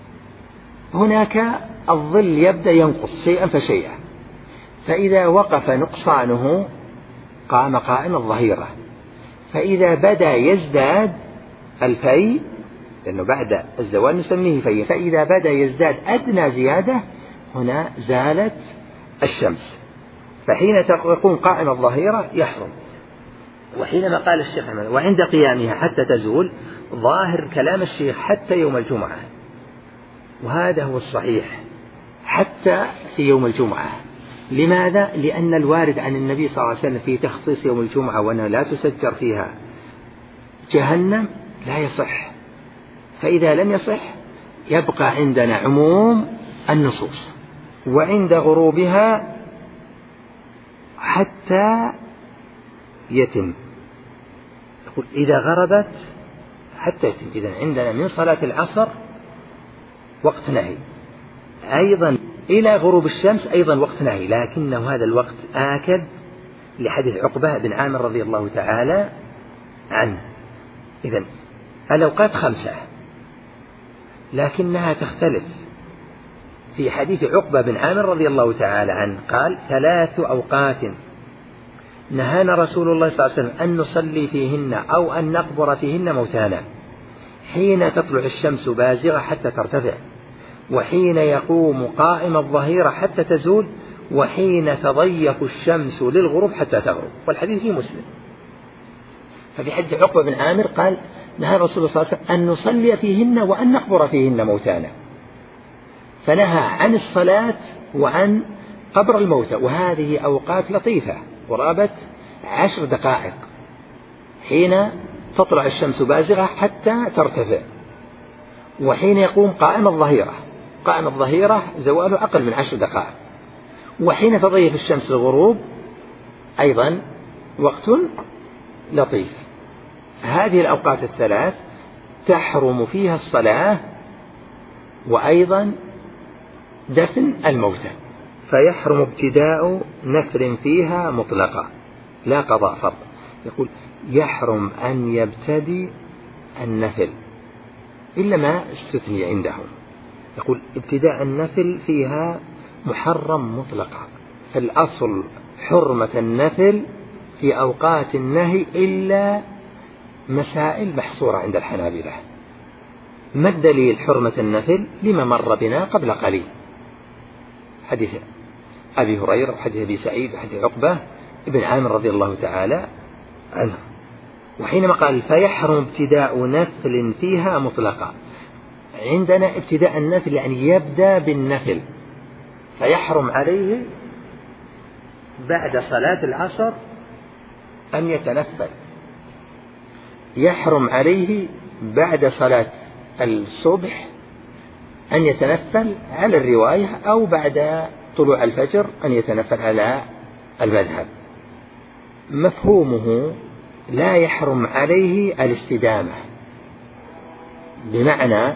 هناك الظل يبدأ ينقص شيئا فشيئا، فإذا وقف نقصانه قام قائم الظهيرة، فإذا بدأ يزداد الفي، لأنه بعد الزوال نسميه في، فإذا بدأ يزداد أدنى زيادة هنا زالت الشمس، فحين يكون قائم الظهيرة يحرم. وحينما قال الشيخ أحمد وعند قيامها حتى تزول، ظاهر كلام الشيخ حتى يوم الجمعة، وهذا هو الصحيح، حتى في يوم الجمعة. لماذا؟ لأن الوارد عن النبي صلى الله عليه وسلم في تخصيص يوم الجمعة وأنها لا تسجر فيها جهنم لا يصح، فإذا لم يصح يبقى عندنا عموم النصوص. وعند غروبها حتى يتم، يقول إذا غربت حتى يتم. إذن عندنا من صلاة العصر وقت نهي، أيضا إلى غروب الشمس أيضا وقت نهي، لكنه هذا الوقت آكد لحديث عقبة بن عامر رضي الله تعالى عنه. إذن الأوقات خمسة، لكنها تختلف. في حديث عقبة بن عامر رضي الله تعالى عنه قال: ثلاث أوقات نهانا رسول الله صلى الله عليه وسلم أن نصلي فيهن أو أن نقبر فيهن موتانا حين تطلع الشمس بازغة حتى ترتفع، وحين يقوم قائم الظهيرة حتى تزول، وحين تضيق الشمس للغروب حتى تغرب. والحديث في مسلم. ففي حديث عقبة بن عامر قال نهى رسول الله صلى الله عليه وسلم أن نصلي فيهن وأن نقبر فيهن موتانا، فنهى عن الصلاة وعن قبر الموتى، وهذه أوقات لطيفة قرابة عشر دقائق حين تطلع الشمس بازغة حتى ترتفع، وحين يقوم قائم الظهيرة. قائم الظهيرة زواله أقل من عشر دقائق، وحين تضيف الشمس للغروب أيضا وقت لطيف. هذه الأوقات الثلاث تحرم فيها الصلاة وأيضا دفن الموتى، فيحرم ابتداء نفل فيها مطلقا لا قضاء فرض. يقول يحرم أن يبتدي النفل إلا ما استثني عندهم. يقول ابتداء النفل فيها محرم مطلقا، فالأصل حرمة النفل في أوقات النهي إلا مسائل محصورة عند الحنابلة. ما الدليل حرمة النفل؟ لما مر بنا قبل قليل، حديث أبي هريرة وحديث أبي سعيد وحديث عقبة ابن عامر رضي الله تعالى عنه. وحينما قال فيحرم ابتداء نفل فيها مطلقا، عندنا ابتداء النفل يعني يبدأ بالنفل، فيحرم عليه بعد صلاة العصر أن يتنفل، يحرم عليه بعد صلاة الصبح أن يتنفل على الرواية، أو بعد طلوع الفجر أن يتنفل على المذهب. مفهومه لا يحرم عليه الاستدامة، بمعنى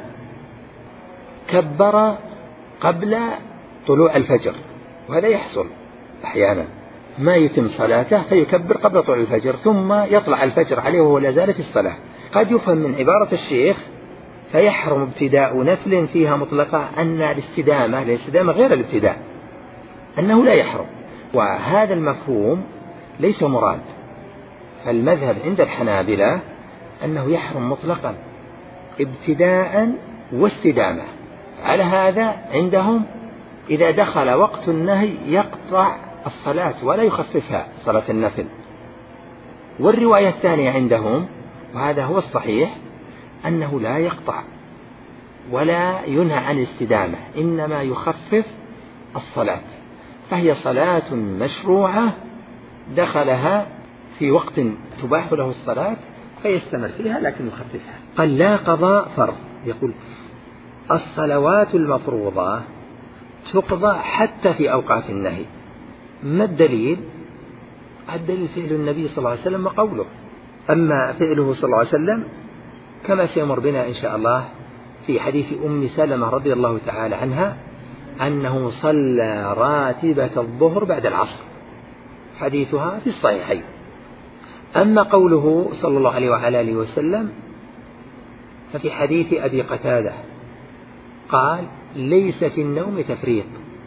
كبر قبل طلوع الفجر، وهذا يحصل أحيانا، ما يتم صلاته فيكبر قبل طلوع الفجر ثم يطلع الفجر عليه وهو لا زال في الصلاة. قد يفهم من عبارة الشيخ فيحرم ابتداء نفل فيها مطلقة أن الاستدامة الاستدامة غير الابتداء، أنه لا يحرم، وهذا المفهوم ليس مراد. فالمذهب عند الحنابلة أنه يحرم مطلقا ابتداء واستدامة. على هذا عندهم إذا دخل وقت النهي يقطع الصلاة ولا يخففها صلاة النفل. والرواية الثانية عندهم وهذا هو الصحيح أنه لا يقطع ولا ينهى عن الاستدامة، إنما يخفف الصلاة، فهي صلاة مشروعة دخلها في وقت تباح له الصلاة فيستمر فيها لكن يخففها. قال لا قضاء فرض. يقول الصلوات المفروضة تقضى حتى في أوقات النهي. ما الدليل؟ الدليل فعل النبي صلى الله عليه وسلم وقوله. أما فعله صلى الله عليه وسلم كما سيمر بنا إن شاء الله في حديث أم سلمة رضي الله تعالى عنها أنه صلى راتبة الظهر بعد العصر، حديثها في الصحيحين. أما قوله صلى الله عليه وعلى آله وسلم ففي حديث أبي قتادة قال ليس في النوم تفريط،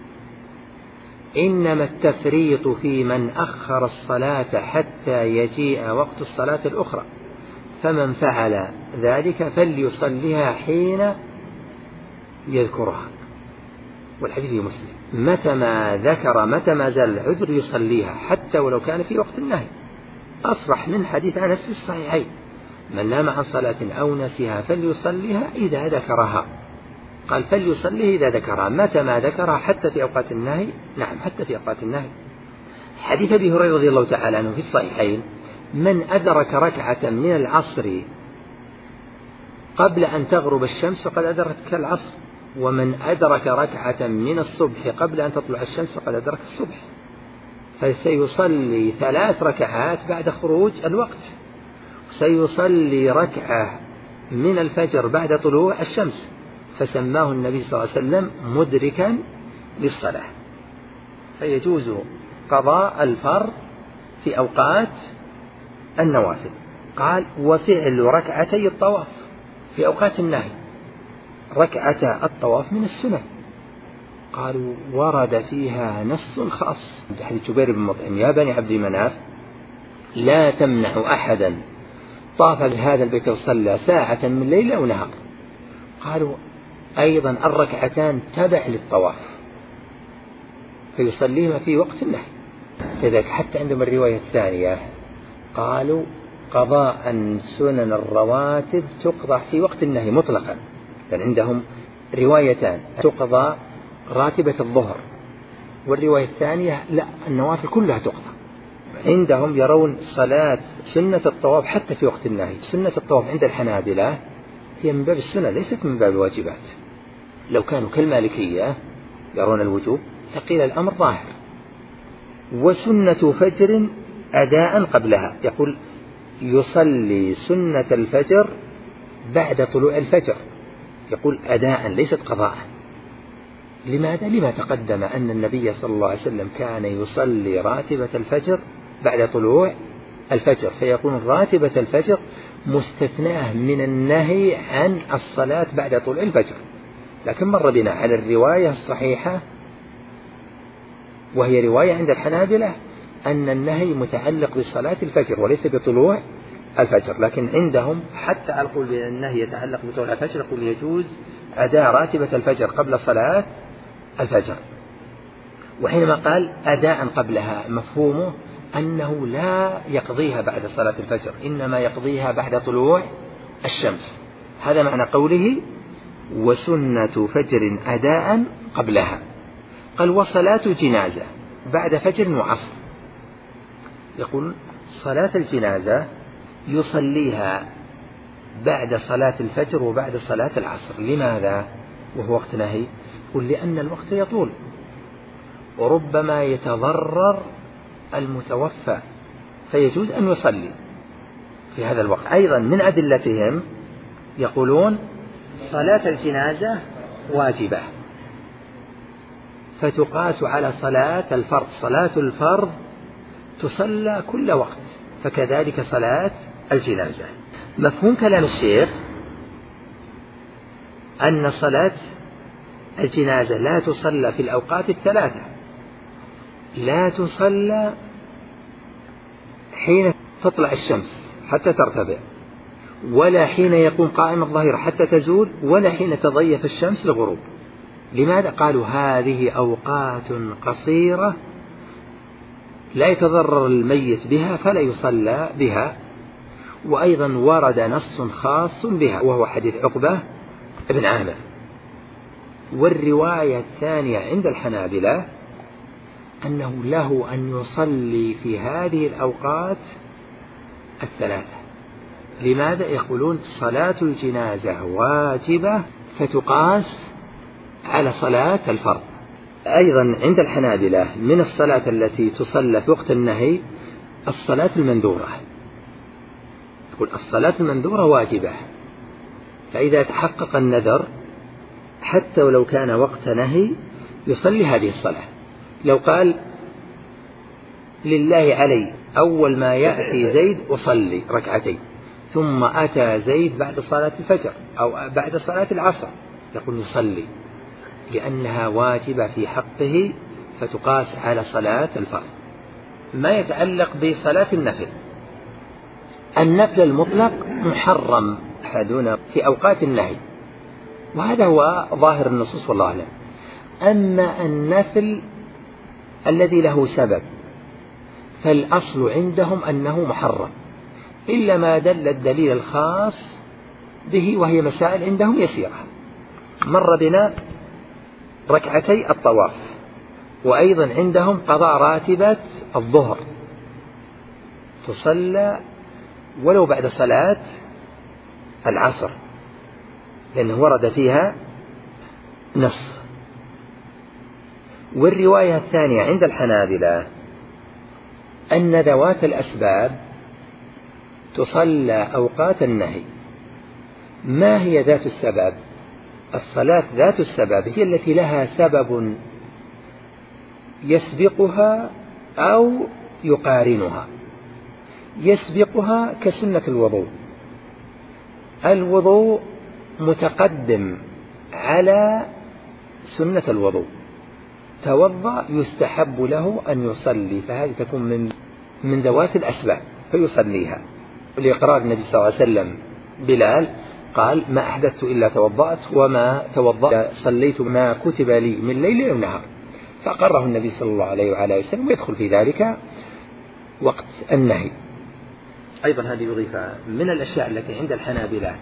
إنما التفريط في من أخر الصلاة حتى يجيء وقت الصلاة الأخرى، فمن فعل ذلك فليصليها حين يذكرها. والحديث في مسلم. متى ما ذكر متى ما زال العذر يصليها حتى ولو كان في وقت النهي، أصرح من حديث أنس في الصحيحين من نام عن صلاة أو نسيها فليصليها إذا ذكرها. قال فليصليها إذا ذكرها، متى ما ذكرها حتى في أوقات النهي. نعم حتى في أوقات النهي. حديث أبي هريرة رضي الله تعالى عنه في الصحيحين من أدرك ركعة من العصر قبل أن تغرب الشمس فقد أدرك العصر، ومن أدرك ركعة من الصبح قبل أن تطلع الشمس فقد أدرك الصبح. فسيصلي ثلاث ركعات بعد خروج الوقت، سيصلي ركعة من الفجر بعد طلوع الشمس، فسماه النبي صلى الله عليه وسلم مدركا للصلاة. فيجوز قضاء الفرض في أوقات النوافل. قال وفعل ركعتي الطواف في أوقات النهي. ركعتا الطواف من السنة. قالوا ورد فيها نص خاص، حديث جبير بن مطعم يا بني عبد مناف لا تمنع أحدا طاف بهذا البيت وصلى ساعة من ليل أو نهار. قالوا أيضا الركعتان تبع للطواف فيصليهما في وقت النهي. لذلك حتى عندهم الرواية الثانية قالوا قضاء سنن الرواتب تقضى في وقت النهي مطلقا، لأن عندهم روايتان تقضى راتبة الظهر، والرواية الثانية لا النوافل كلها تقضى. عندهم يرون صلاة سنة الطواف حتى في وقت النهي. سنة الطواف عند الحنابلة هي من باب السنة ليست من باب الواجبات. لو كانوا كالمالكية يرون الوجوب فقيل الأمر ظاهر. وسنة فجر أداء قبلها، يقول يصلي سنة الفجر بعد طلوع الفجر، يقول أداء ليست قضاء. لماذا؟ لما تقدم أن النبي صلى الله عليه وسلم كان يصلي راتبة الفجر بعد طلوع الفجر، فيكون راتبة الفجر مستثناة من النهي عن الصلاة بعد طلوع الفجر. لكن مر بنا على الرواية الصحيحة وهي رواية عند الحنابلة أن النهي متعلق بصلاة الفجر وليس بطلوع الفجر، لكن عندهم حتى أقول بأن النهي يتعلق بطلوع الفجر يقول يجوز أداء راتبة الفجر قبل صلاة الفجر. وحينما قال أداء قبلها مفهومه أنه لا يقضيها بعد صلاة الفجر، إنما يقضيها بعد طلوع الشمس. هذا معنى قوله وسنة فجر أداء قبلها. قال وصلاة جنازة بعد فجر وعصر، يقول صلاة الجنازة يصليها بعد صلاة الفجر وبعد صلاة العصر. لماذا وهو وقت نهي؟ يقول لأن الوقت يطول وربما يتضرر المتوفى فيجوز أن يصلي في هذا الوقت. أيضا من أدلتهم يقولون صلاة الجنازة واجبة فتقاس على صلاة الفرض، صلاة الفرض تصلى كل وقت، فكذلك صلاة الجنازة. مفهوم كلام الشيخ أن صلاة الجنازة لا تصلى في الأوقات الثلاثة، لا تصلى حين تطلع الشمس حتى ترتفع، ولا حين يقوم قائم الظهيرة حتى تزول، ولا حين تضيف الشمس للغروب. لماذا؟ قالوا هذه أوقات قصيرة لا يتضرر الميت بها فلا يصلى بها. وأيضا ورد نص خاص بها وهو حديث عقبة بن عامر. والرواية الثانية عند الحنابلة أنه له أن يصلي في هذه الأوقات الثلاثة. لماذا؟ يقولون صلاة الجنازة واجبة فتقاس على صلاة الفرض. أيضا عند الحنابلة من الصلاة التي تصلى في وقت النهي الصلاة المندورة، يقول الصلاة المندورة واجبة، فإذا تحقق النذر حتى ولو كان وقت نهي يصلي هذه الصلاة. لو قال لله علي أول ما يأتي زيد أصلي ركعتين، ثم أتى زيد بعد صلاة الفجر أو بعد صلاة العصر، يقول يصلي لأنها واجبة في حقه فتقاس على صلاة الفرض. ما يتعلق بصلاة النفل، النفل المطلق محرم أحدنا في أوقات النهي، وهذا هو ظاهر النصوص والله أعلم. أما النفل الذي له سبب فالأصل عندهم أنه محرم إلا ما دل الدليل الخاص به، وهي مسائل عندهم يسيرة. مر بنا ركعتي الطواف، وأيضا عندهم قضاء راتبة الظهر تصلى ولو بعد صلاة العصر لأنه ورد فيها نص. والرواية الثانية عند الحنابلة أن ذوات الأسباب تصلى أوقات النهي. ما هي ذات السبب؟ الصلاة ذات السبب هي التي لها سبب يسبقها أو يقارنها. يسبقها كسنة الوضوء، الوضوء متقدم على سنة الوضوء، توضأ يستحب له أن يصلي، فهذه تكون من من ذوات الأسباب فيصليها، لإقرار النبي صلى الله عليه وسلم بلال قال ما أحدثت إلا توضأت وما توضأت صليت ما كتب لي من ليل أو نهار، فأقره النبي صلى الله عليه وعلى وسلم، ويدخل في ذلك وقت النهي. أيضا هذه وظيفة من الأشياء التي عند الحنابلة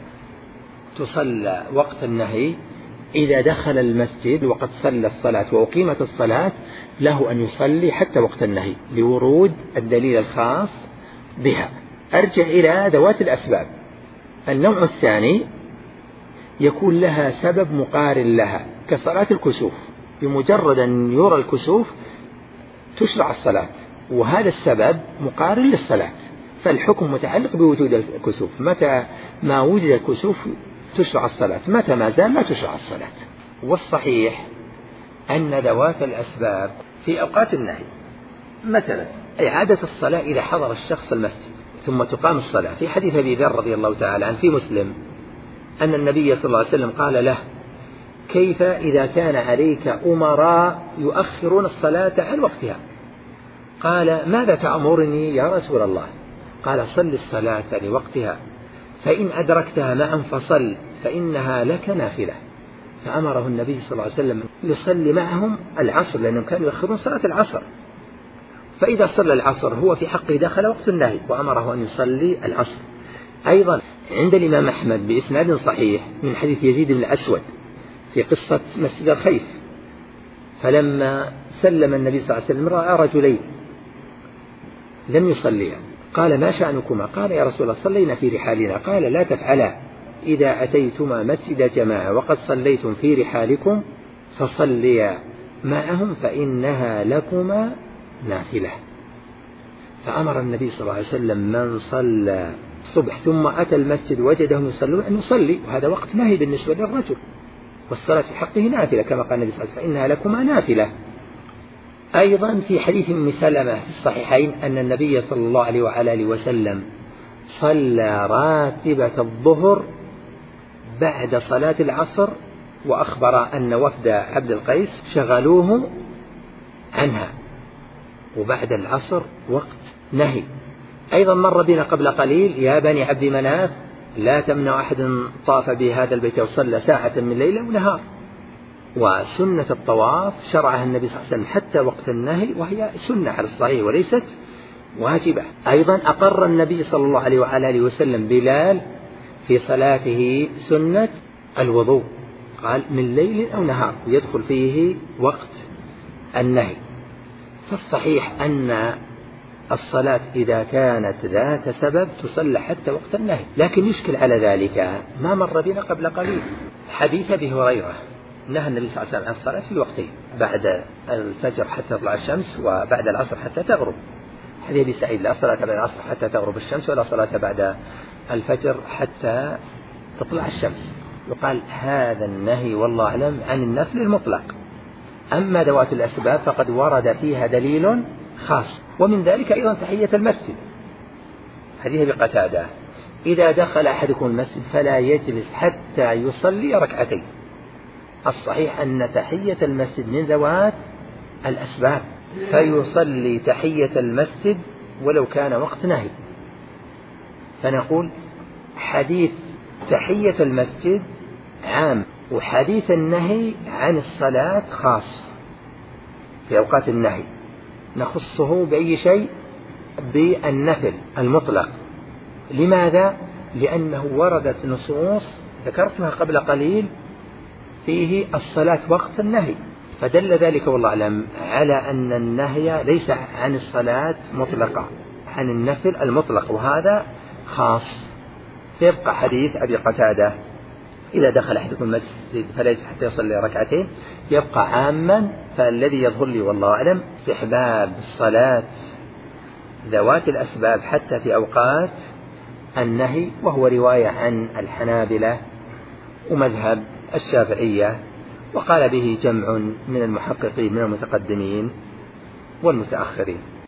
تصلى وقت النهي، إذا دخل المسجد وقد صلى الصلاة وأقيمت الصلاة له أن يصلي حتى وقت النهي لورود الدليل الخاص بها. أرجع إلى ذوات الأسباب. النوع الثاني يكون لها سبب مقارن لها كصلاة الكسوف، بمجرد أن يرى الكسوف تشرع الصلاة، وهذا السبب مقارن للصلاة، فالحكم متعلق بوجود الكسوف. متى ما وجد الكسوف تشرع الصلاة، متى ما زال لا تشرع الصلاة. والصحيح أن ذوات الأسباب في أوقات النهي، مثلا إعادة الصلاة إذا حضر الشخص المسجد ثم تقام الصلاة، في حديث أبي ذر رضي الله تعالى عنه في مسلم أن النبي صلى الله عليه وسلم قال له كيف إذا كان عليك أمراء يؤخرون الصلاة عن وقتها؟ قال ماذا تأمرني يا رسول الله؟ قال صل الصلاة لوقتها، فإن أدركتها معهم فصل فإنها لك نافلة. فأمره النبي صلى الله عليه وسلم يصلي معهم العصر، لأنهم كانوا يؤخرون صلاة العصر، فإذا صلى العصر هو في حقه دخل وقت النهي، وأمره أن يصلي العصر. أيضا عند الإمام أحمد بإسناد صحيح من حديث يزيد بن الأسود في قصة مسجد الخيف، فلما سلم النبي صلى الله عليه وسلم رأى رجلين لم يصليا، قال ما شأنكما؟ قال يا رسول الله صلينا في رحالنا. قال لا تفعلا، إذا أتيتما مسجد جماعة وقد صليتم في رحالكم فصليا معهم فإنها لكما نافلة. فأمر النبي صلى الله عليه وسلم من صلى الصبح ثم أتى المسجد وجدهم يصلون أن يصلي، وهذا وقت نهي بالنسبة للرجل، والصلاة في حقه نافلة كما قال النبي صلى الله عليه وسلم فإنها لكما نافلة. أيضا في حديث أم سلمة في الصحيحين أن النبي صلى الله عليه وعلى آله وسلم صلى راتبة الظهر بعد صلاة العصر، وأخبر أن وفد عبد القيس شغلوه عنها، وبعد العصر وقت نهي. أيضا مر بنا قبل قليل يا بني عبد مناف لا تمنع أحد طاف بهذا البيت وصلى ساعة من ليلة ونهار. وسنة الطواف شرعها النبي صلى الله عليه وسلم حتى وقت النهي، وهي سنة على الصحيح وليست واجبة. أيضا أقر النبي صلى الله عليه وعلى آله وسلم بلال في صلاته سنة الوضوء، قال من ليل أو نهار، يدخل فيه وقت النهي. فالصحيح أن الصلاة إذا كانت ذات سبب تصلى حتى وقت النهي، لكن يشكل على ذلك ما مر بنا قبل قليل حديث أبي هريرة نهى النبي صلى الله عليه وسلم عن الصلاة في وقتين، بعد الفجر حتى تطلع الشمس وبعد العصر حتى تغرب. حديث أبي سعيد لا صلاة بعد العصر حتى تغرب الشمس ولا صلاة بعد الفجر حتى تطلع الشمس. يقال هذا النهي والله أعلم عن النفل المطلق، أما ذوات الأسباب فقد ورد فيها دليل خاص، ومن ذلك أيضا تحية المسجد. حديث أبي قتادة إذا دخل أحدكم المسجد فلا يجلس حتى يصلي ركعتين. الصحيح أن تحية المسجد من ذوات الأسباب، فيصلي تحية المسجد ولو كان وقت نهي. فنقول حديث تحية المسجد عام، وحديث النهي عن الصلاة خاص في أوقات النهي، نخصه بأي شيء؟ بالنفل المطلق. لماذا؟ لأنه وردت نصوص ذكرتها قبل قليل فيه الصلاة وقت النهي، فدل ذلك والله أعلم على أن النهي ليس عن الصلاة مطلقة، عن النفل المطلق، وهذا خاص. فيبقى حديث أبي قتادة إذا دخل أحدكم المسجد فلا يجلس حتى يصلي ركعتين يبقى عاما. فالذي يظهر لي والله أعلم استحباب الصلاة ذوات الأسباب حتى في أوقات النهي، وهو رواية عن الحنابلة ومذهب الشافعية، وقال به جمع من المحققين من المتقدمين والمتأخرين.